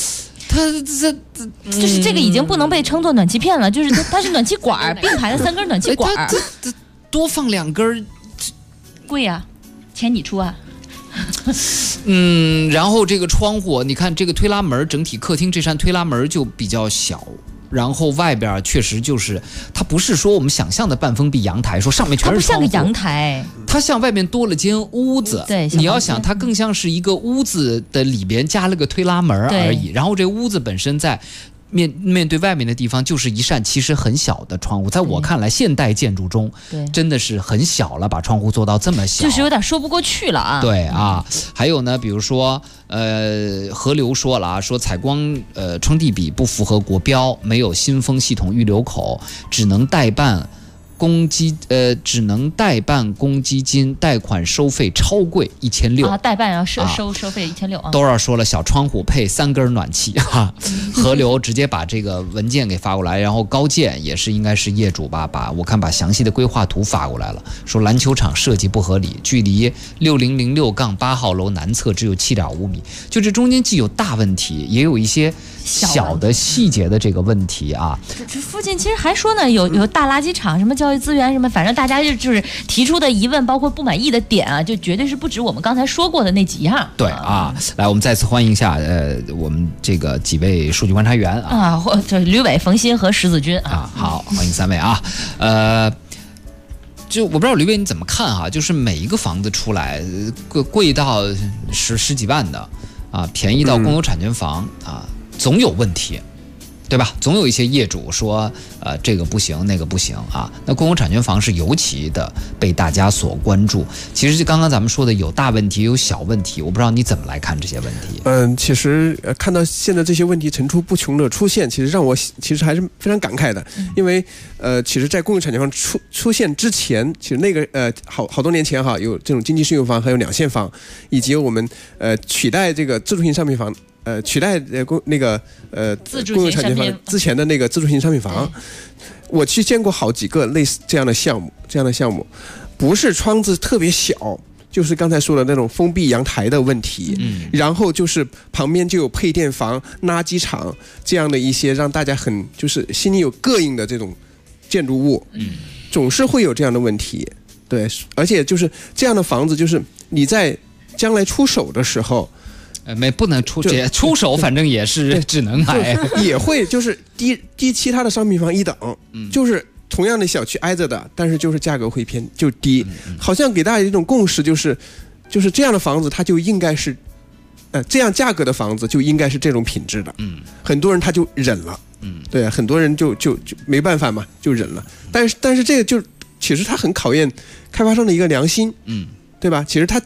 G: 就是
I: 这个已经不能被称作暖气片了，就是它是暖气管，并排的3根暖气管。
G: 这多放2根，
I: 贵呀，钱你出啊。
G: 然后这个窗户，你看这个推拉门，整体客厅这扇推拉门就比较小。然后外边确实就是它不是说我们想象的半封闭阳台，说上面全是窗户，
I: 它不像个阳台，
G: 它像外面多了间屋子。
I: 对，
G: 你要想它更像是一个屋子的里边加了个推拉门而已。然后这屋子本身在面对外面的地方就是一扇其实很小的窗户，在我看来现代建筑中真的是很小了，把窗户做到这么小
I: 就是有点说不过去了啊。
G: 对啊，还有呢比如说河流说了啊，说采光撑地比不符合国标，没有新风系统预留口，只能代办公积金，贷款收费超贵1600
I: 啊，代办要收费1600啊。
G: 多少说了，小窗户配3根暖气哈。河流直接把这个文件给发过来，然后高建也是应该是业主吧，我看把详细的规划图发过来了，说篮球场设计不合理，距离6006-8号楼南侧只有7.5米，就这中间既有大问题，也有一些小的细节的这个问题啊。
I: 这附近其实还说呢，有大垃圾场，什么教育资源什么，反正大家就是提出的疑问，包括不满意的点啊，就绝对是不止我们刚才说过的那几样。
G: 对啊，来，我们再次欢迎一下我们这个几位数据观察员啊，
I: 这吕伟、冯鑫和石子君啊。
G: 好，欢迎3位啊。就我不知道吕伟你怎么看啊？就是每一个房子出来，贵到十几万的啊，便宜到共有产权房啊，总有问题，对吧？总有一些业主说这个不行那个不行啊。那共有产权房是尤其的被大家所关注。其实就刚刚咱们说的有大问题有小问题，我不知道你怎么来看这些问题。
N: 其实看到现在这些问题层出不穷的出现，其实让我其实还是非常感慨的。因为其实在共有产权房出现之前，其实那个好多年前哈，有这种经济适用房，还有2线房，以及我们取代这个自住型商品房。取代共有产权房之前的那个自住型商品房，我去见过好几个类似这样的项目，不是窗子特别小，就是刚才说的那种封闭阳台的问题，然后就是旁边就有配电房、垃圾场这样的一些让大家很就是心里有膈应的这种建筑物，总是会有这样的问题。对，而且就是这样的房子，就是你在将来出手的时候。
G: 不能出手，反正也是只能买，
N: 也会就是低其他的商品房一等，就是同样的小区挨着的，但是就是价格会偏就低，好像给大家一种共识，就是这样的房子它就应该是，这样价格的房子就应该是这种品质的，很多人他就忍了，对，很多人就没办法嘛，就忍了，但是这个就其实它很考验开发商的一个良心，对吧？其实他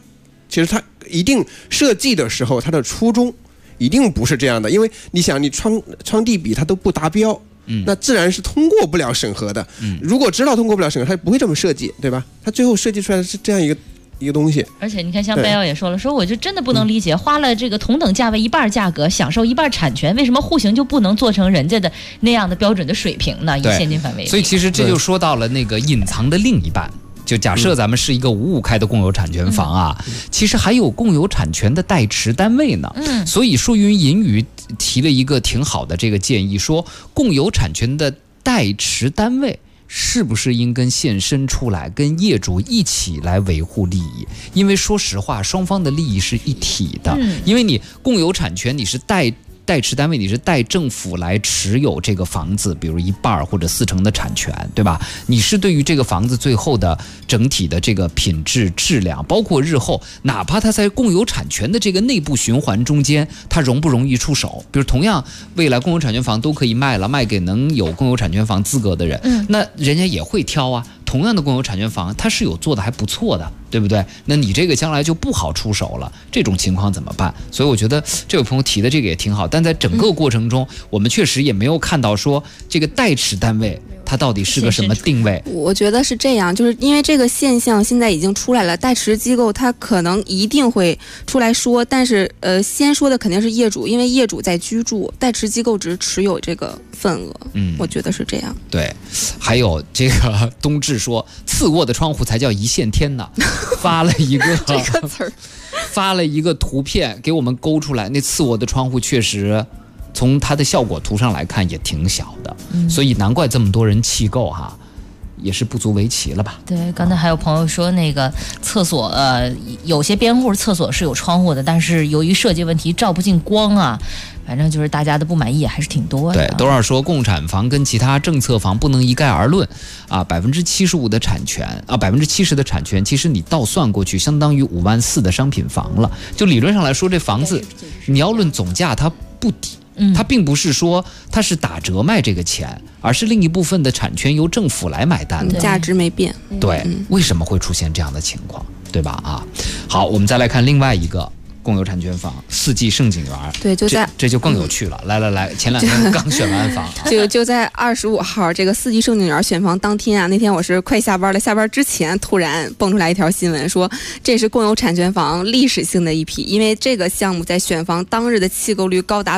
N: 其实它一定设计的时候，它的初衷一定不是这样的，因为你想，你窗地比它都不达标。那自然是通过不了审核的。如果知道通过不了审核，他不会这么设计，对吧？他最后设计出来的是这样一个东西。
I: 而且你看，像贝奥也说了，说我就真的不能理解，花了这个同等价位一半价格，享受一半产权，为什么户型就不能做成人家的那样的标准的水平呢？以现金范围。
G: 所以其实这就说到了那个隐藏的另一半。就假设咱们是一个5-5开的共有产权房啊，其实还有共有产权的代持单位呢。所以说云银娱提了一个挺好的这个建议，说共有产权的代持单位是不是应跟现身出来，跟业主一起来维护利益？因为说实话，双方的利益是一体的。因为你共有产权，你是代持单位，你是代政府来持有这个房子，比如1半或者40%的产权，对吧？你是对于这个房子最后的整体的这个品质、质量，包括日后哪怕它在共有产权的这个内部循环中间，它容不容易出手？比如同样未来共有产权房都可以卖了，卖给能有共有产权房资格的人，那人家也会挑啊。同样的共有产权房，它是有做的还不错的，对不对？那你这个将来就不好出手了，这种情况怎么办？所以我觉得这位朋友提的这个也挺好，但在整个过程中，我们确实也没有看到说这个代持单位它到底是个什么定位。
L: 我觉得是这样，就是因为这个现象现在已经出来了，代持机构它可能一定会出来说，但是先说的肯定是业主，因为业主在居住，代持机构只是持有这个份额。我觉得是这样。
G: 对，还有这个冬至说次卧的窗户才叫一线天呢，发了一个
L: 这个词儿，
G: 发了一个图片给我们勾出来，那次卧的窗户确实从它的效果图上来看也挺小的，所以难怪这么多人弃购哈，也是不足为奇了吧？
I: 对，刚才还有朋友说那个厕所，有些边户厕所是有窗户的，但是由于设计问题照不进光啊，反正就是大家的不满意还是挺多的。
G: 对，多少说共产房跟其他政策房不能一概而论啊，75%的产权啊，70%的产权，其实你倒算过去，相当于5.4万的商品房了。就理论上来说，这房子你要论总价，它不低。它并不是说它是打折卖这个钱，而是另一部分的产权由政府来买单的，
L: 价值没变。
G: 对，为什么会出现这样的情况，对吧？啊，好，我们再来看另外一个共有产权房4季盛景园。
L: 对，就在
G: 这就更有趣了。来，前2天刚选完房，
L: 就在25号这个4季盛景园选房当天啊，那天我是快下班了，下班之前突然蹦出来一条新闻，说这是共有产权房历史性的一批，因为这个项目在选房当日的弃购率高达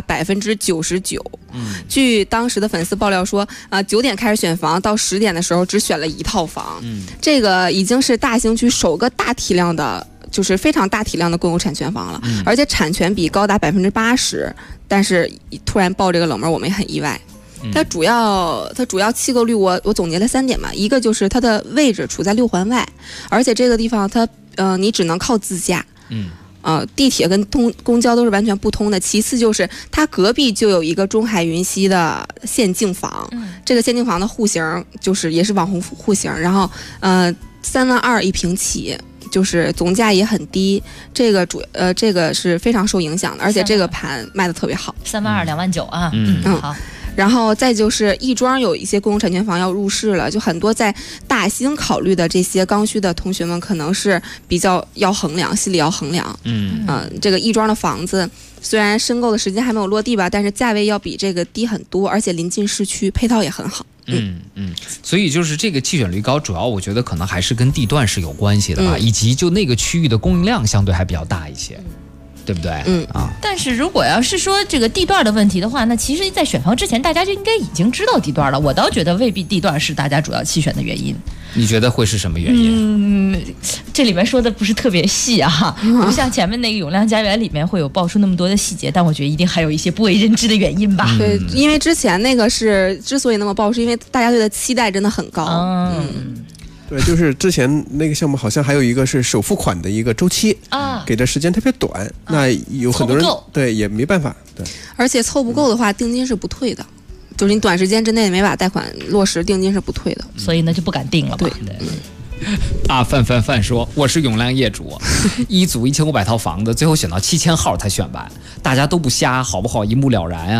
L: 99%。据当时的粉丝爆料说，9点开始选房，到10点的时候只选了1套房。这个已经是大兴区首个大体量的。就是非常大体量的共有产权房了，而且产权比高达80%，但是突然爆这个冷门，我们也很意外。它主要弃购率我总结了3点嘛，一个就是它的位置处在6环外，而且这个地方它你只能靠自驾，地铁跟公交都是完全不通的。其次就是它隔壁就有一个中海云溪的限境房，这个限境房的户型就是也是网红户型，然后3.2万一平起。就是总价也很低，这个是非常受影响的，而且这个盘卖的特别好
I: ，3.2万2.9万啊。好。
L: 然后再就是亦庄有一些共有产权房要入市了，就很多在大兴考虑的这些刚需的同学们，可能是比较要衡量，心里要衡量。这个亦庄的房子虽然申购的时间还没有落地吧，但是价位要比这个低很多，而且临近市区，配套也很好。
G: 所以就是这个弃选率高，主要我觉得可能还是跟地段是有关系的吧，以及就那个区域的供应量相对还比较大一些。对不对？
I: 但是如果要是说这个地段的问题的话，那其实在选房之前大家就应该已经知道地段了。我倒觉得未必地段是大家主要弃选的原因。
G: 你觉得会是什么原因？
I: 这里面说的不是特别细啊，不像前面那个永亮家园里面会有爆出那么多的细节，但我觉得一定还有一些不为人知的原因吧。
L: 对，因为之前那个之所以那么爆，是因为大家对的期待真的很高。
N: 对，就是之前那个项目好像还有一个是首付款的一个周期给的时间特别短，那有很多人对也没办法。对，
L: 而且凑不够的话，定金是不退的，就是你短时间之内没把贷款落实，定金是不退的，
I: 所以呢就不敢定了吧。
G: 对。范说，我是永亮业主，一组1500套房子，最后选到7000号才选完，大家都不瞎，好不好一目了然啊。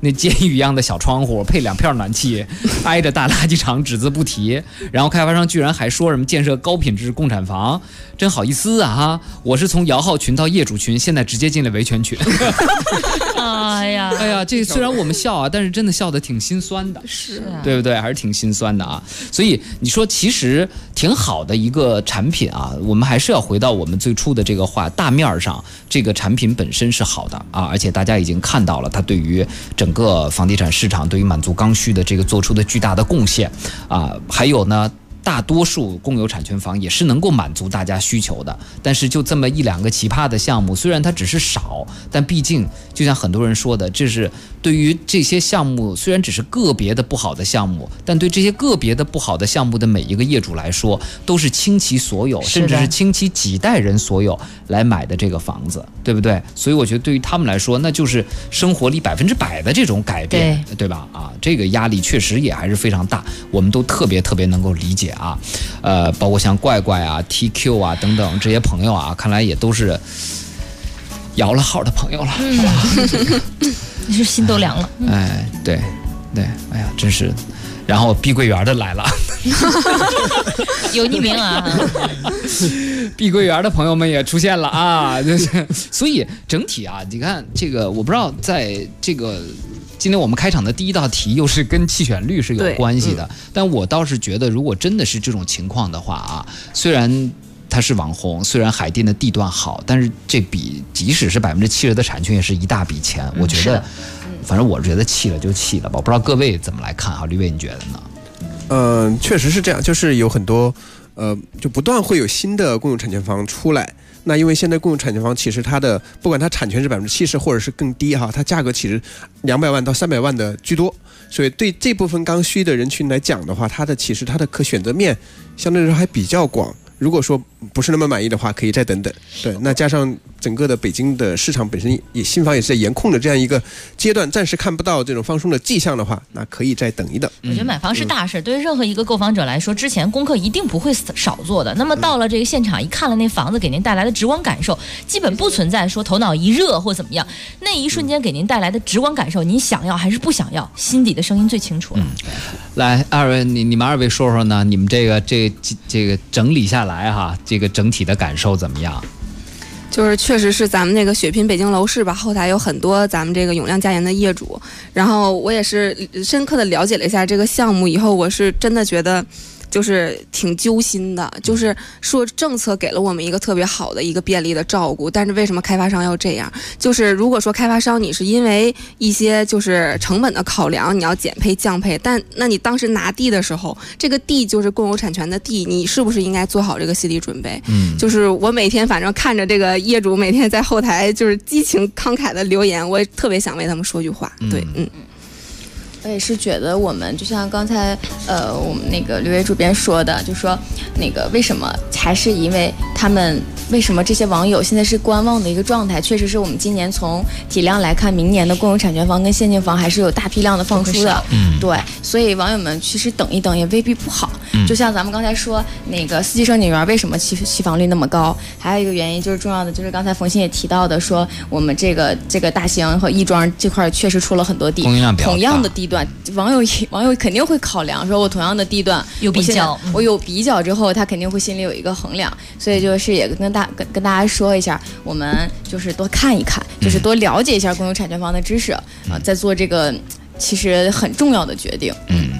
G: 那监狱一样的小窗户，配2片暖气，挨着大垃圾场，只字不提。然后开发商居然还说什么建设高品质共产房，真好意思啊哈！我是从摇号群到业主群，现在直接进了维权群。
I: 哎呀，
G: 这虽然我们笑啊，但是真的笑得挺心酸的，
I: 是啊，
G: 对不对？还是挺心酸的啊。所以你说其实挺好的一个产品啊，我们还是要回到我们最初的这个话，大面上这个产品本身是好的啊，而且大家已经看到了它对于整个房地产市场，对于满足刚需的这个做出的巨大的贡献啊，还有呢。大多数公有产权房也是能够满足大家需求的，但是就这么1-2个奇葩的项目，虽然它只是少，但毕竟就像很多人说的，这是对于这些项目虽然只是个别的不好的项目，但对这些个别的不好的项目的每一个业主来说，都是倾其所有，甚至是倾其几代人所有来买的这个房子，对不对？所以我觉得对于他们来说，那就是生活里100%的这种改变， 对吧？啊，这个压力确实也还是非常大，我们都特别能够理解啊。包括像怪怪啊、TQ 啊等等这些朋友啊，看来也都是摇了号的朋友了，
I: 你是心都凉了。
G: 哎，对，哎呀，真是。然后碧桂园的来了，
I: 有匿名啊，
G: 碧桂园的朋友们也出现了啊，就是所以整体啊，你看这个，我不知道在这个。今天我们开场的第一道题又是跟弃选率是有关系的，但我倒是觉得，如果真的是这种情况的话啊，虽然它是网红，虽然海淀的地段好，但是这比即使是70%的产权也是一大笔钱，我觉得，反正我觉得弃了就弃了吧，我不知道各位怎么来看哈，吕伟你觉得呢？
N: 确实是这样，就是有很多就不断会有新的公有产权房出来。那因为现在公有产权房其实它的不管它产权是70%或者是更低哈，它价格其实200万到300万的居多，所以对这部分刚需的人群来讲的话，它的可选择面相对来说还比较广。如果说不是那么满意的话，可以再等等。对，那加上整个的北京的市场本身也新房也是在严控的这样一个阶段，暂时看不到这种放松的迹象的话，那可以再等一等。
I: 我觉得买房是大事，对于任何一个购房者来说，之前功课一定不会少做的。那么到了这个现场一看了那房子给您带来的直观感受，基本不存在说头脑一热或怎么样，那一瞬间给您带来的直观感受，您想要还是不想要，心底的声音最清楚了。
G: 来，二位你们二位说说呢？你们这个整理下来哈，这个整体的感受怎么样？
L: 就是确实是咱们那个血拼北京楼市吧，后台有很多咱们这个永亮家园的业主，然后我也是深刻的了解了一下这个项目以后，我是真的觉得就是挺揪心的，就是说政策给了我们一个特别好的一个便利的照顾，但是为什么开发商要这样？就是如果说开发商你是因为一些就是成本的考量，你要减配降配，但那你当时拿地的时候，这个地就是共有产权的地，你是不是应该做好这个心理准备？就是我每天反正看着这个业主每天在后台就是激情慷慨的留言，我也特别想为他们说句话。对，
O: 我也是觉得我们就像刚才我们那个吕伟主编说的，就说那个为什么还是因为他们为什么这些网友现在是观望的一个状态，确实是我们今年从体量来看，明年的公有产权房跟现金房还是有大批量的放出的，对，所以网友们其实等一等也未必不好。就像咱们刚才说那个四季盛景园为什么期房率那么高，还有一个原因就是重要的就是刚才冯鑫也提到的，说我们这个大兴和亦庄这块确实出了很多地，同样的地段，网友肯定会考量，说我同样的地段
I: 有比较，
O: 我有比较之后，他肯定会心里有一个衡量，所以就是也跟大家说一下，我们就是多看一看，就是多了解一下公有产权房的知识再做这个其实很重要的决定。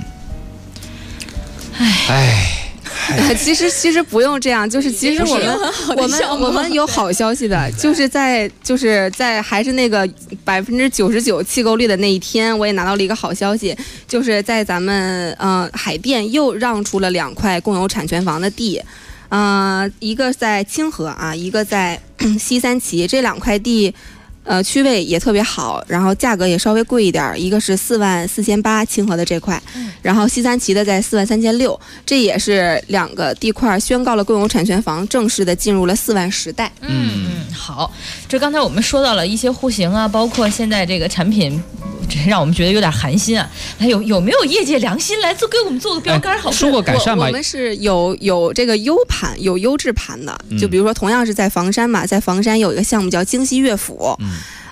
L: 其实不用这样，就是其实我们有好消息的，就是在还是那个99%弃购率的那一天，我也拿到了一个好消息，就是在咱们海淀又让出了2块共有产权房的地，一个在清河啊，一个在西三旗，这2块地。区位也特别好，然后价格也稍微贵一点，一个是44800清河的这块，然后西三旗的在43600，这也是2个地块宣告了共有产权房正式的进入了4万时代。
I: 好，这刚才我们说到了一些户型啊，包括现在这个产品。让我们觉得有点寒心啊！有没有业界良心来给我们做个标杆？好，
G: 说过改善吧。
L: 我们是有这个优盘，有优质盘的。就比如说，同样是在房山嘛，在房山有一个项目叫京西乐府，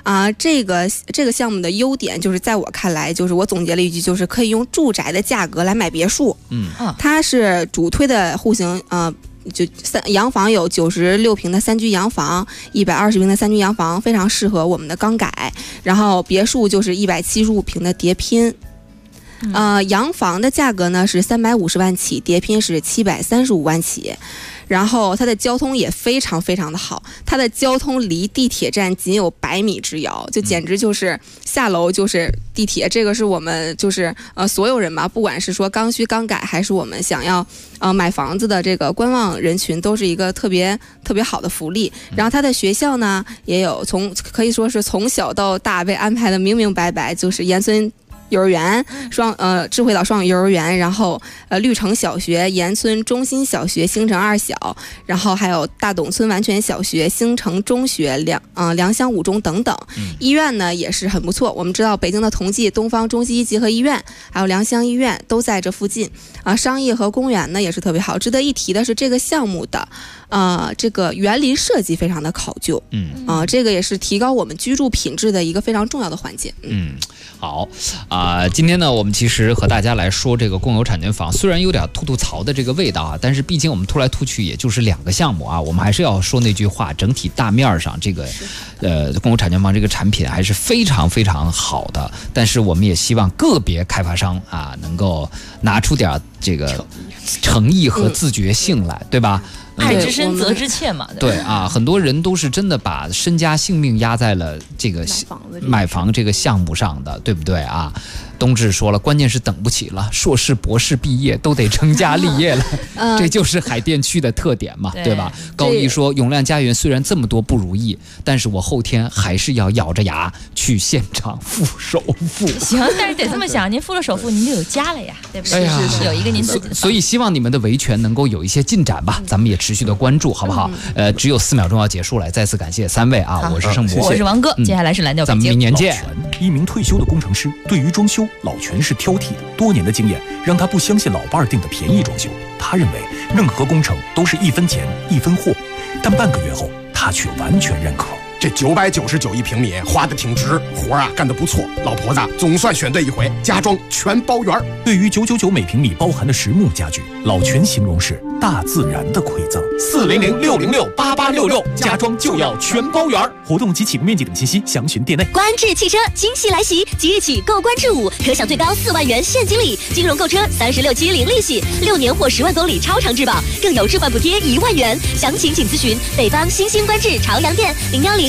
L: 这个项目的优点就是在我看来，就是我总结了一句，就是可以用住宅的价格来买别墅。它是主推的户型洋房有96平的3居洋房，120平的3居洋房，非常适合我们的刚改。然后别墅就是175平的叠拼。洋房的价格呢是350万起，叠拼是735万起。然后它的交通也非常非常的好，它的交通离地铁站仅有100米之遥，就简直就是下楼就是地铁。这个是我们就是所有人吧，不管是说刚需刚改，还是我们想要买房子的这个观望人群，都是一个特别特别好的福利。然后它的学校呢，也有可以说是从小到大被安排的明明白白，就是岩村幼儿园、智慧岛双语幼儿园，然后绿城小学、岩村中心小学、星城二小，然后还有大董村完全小学、星城中学、良乡五中等等。医院呢也是很不错，我们知道北京的同济东方中西医结合医院，还有良乡医院都在这附近商业和公园呢也是特别好。值得一提的是这个项目的这个园林设计非常的考究，这个也是提高我们居住品质的一个非常重要的环节。
G: 好今天呢，我们其实和大家来说这个公有产权房，虽然有点吐槽的这个味道但是毕竟我们突来突去也就是2个项目我们还是要说那句话，整体大面上这个公有产权房这个产品还是非常非常好的，但是我们也希望个别开发商能够拿出点这个诚意和自觉性来，对吧？
I: 爱之深责之切嘛。
G: 对很多人都是真的把身家性命压在了这个买房这个项目上的，对不对冬至说了，关键是等不起了，硕士博士毕业都得成家立业了这就是海淀区的特点嘛，对吧？高一说永亮家园虽然这么多不如意，但是我后天还是要咬着牙去现场付首付。
I: 行，但是得这么想，您付了首付您就有家了呀，对不对？是有一个您的。
G: 所以希望你们的维权能够有一些进展吧，咱们也持续的关注好不好？只有4秒钟要结束了，再次感谢3位我是盛博，
I: 我是王哥，接下来是蓝调北京，
G: 咱们明年见。
S: 一名退休的工程师对于装修老全是挑剔的，多年的经验让他不相信老伴儿订的便宜装修。他认为任何工程都是1分钱1分货，但半个月后他却完全认可。
E: 这999一平米花的挺值，活干得不错，老婆子总算选对一回，家装全包圆。
S: 对于999每平米包含的实木家具，老全形容是大自然的馈赠。
P: 400-606-8866，家装就要全包圆。
S: 活动及起步面积等信息详询店内。
R: 观致汽车惊喜来袭，即日起购观致5，可享最高4万元现金礼，金融购车36期零利息，6年或10万公里超长质保，更有置换补贴1万元。详情请咨询北方新兴观致朝阳店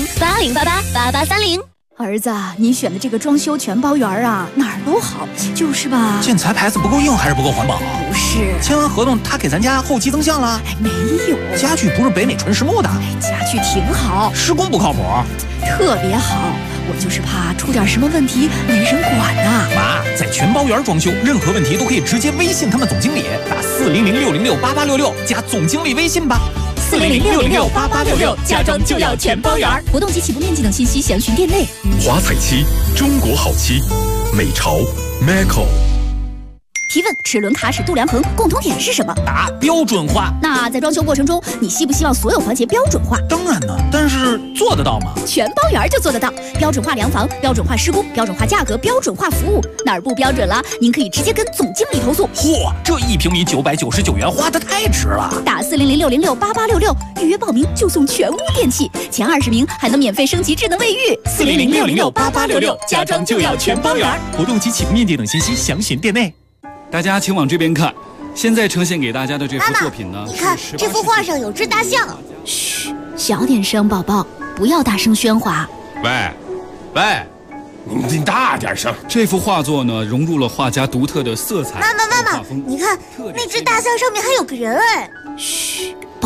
R: 010-8088-8830。 儿子，你选的这个装修全包圆哪儿都好，就是吧？
S: 建材牌子不够硬还是不够环保？
R: 不是，
S: 签完合同他给咱家后期增项了？
R: 没有，
S: 家具不是北美纯实木的？
R: 家具挺好，
S: 施工不靠谱，
R: 特别好。我就是怕出点什么问题没人管
S: 妈，在全包圆装修，任何问题都可以直接微信他们总经理，打400-606-8866加总经理微信吧。
R: 400-606-8866，家装就要全包圆。活动及起步面积等信息详询店内。
A: 华彩漆，中国好漆，美潮 Macco。
R: 提问：齿轮卡尺度量衡共同点是什么？
S: 答：标准化。
R: 那在装修过程中，你希不希望所有环节标准化？
S: 当然呢，但是做得到吗？
R: 全包圆就做得到，标准化量房、标准化施工、标准化价格、标准化服务，哪儿不标准了？您可以直接跟总经理投诉。
S: 嚯，这1平米999元花得太值了！
R: 打400-606-8866预约报名就送全屋电器，前20名还能免费升级智能卫浴。
P: 400-606-8866，家装就要全包圆。
S: 活动及起步面积等信息详询店内。
J: 大家请往这边看，现在呈现给大家的这幅作品呢，
R: 你看这幅画上有只大象。嘘，小点声，宝宝，不要大声喧哗。
E: 喂，你大点声。
J: 这幅画作呢，融入了画家独特的色彩。
R: 妈妈，你看那只大象上面还有个人哎。嘘，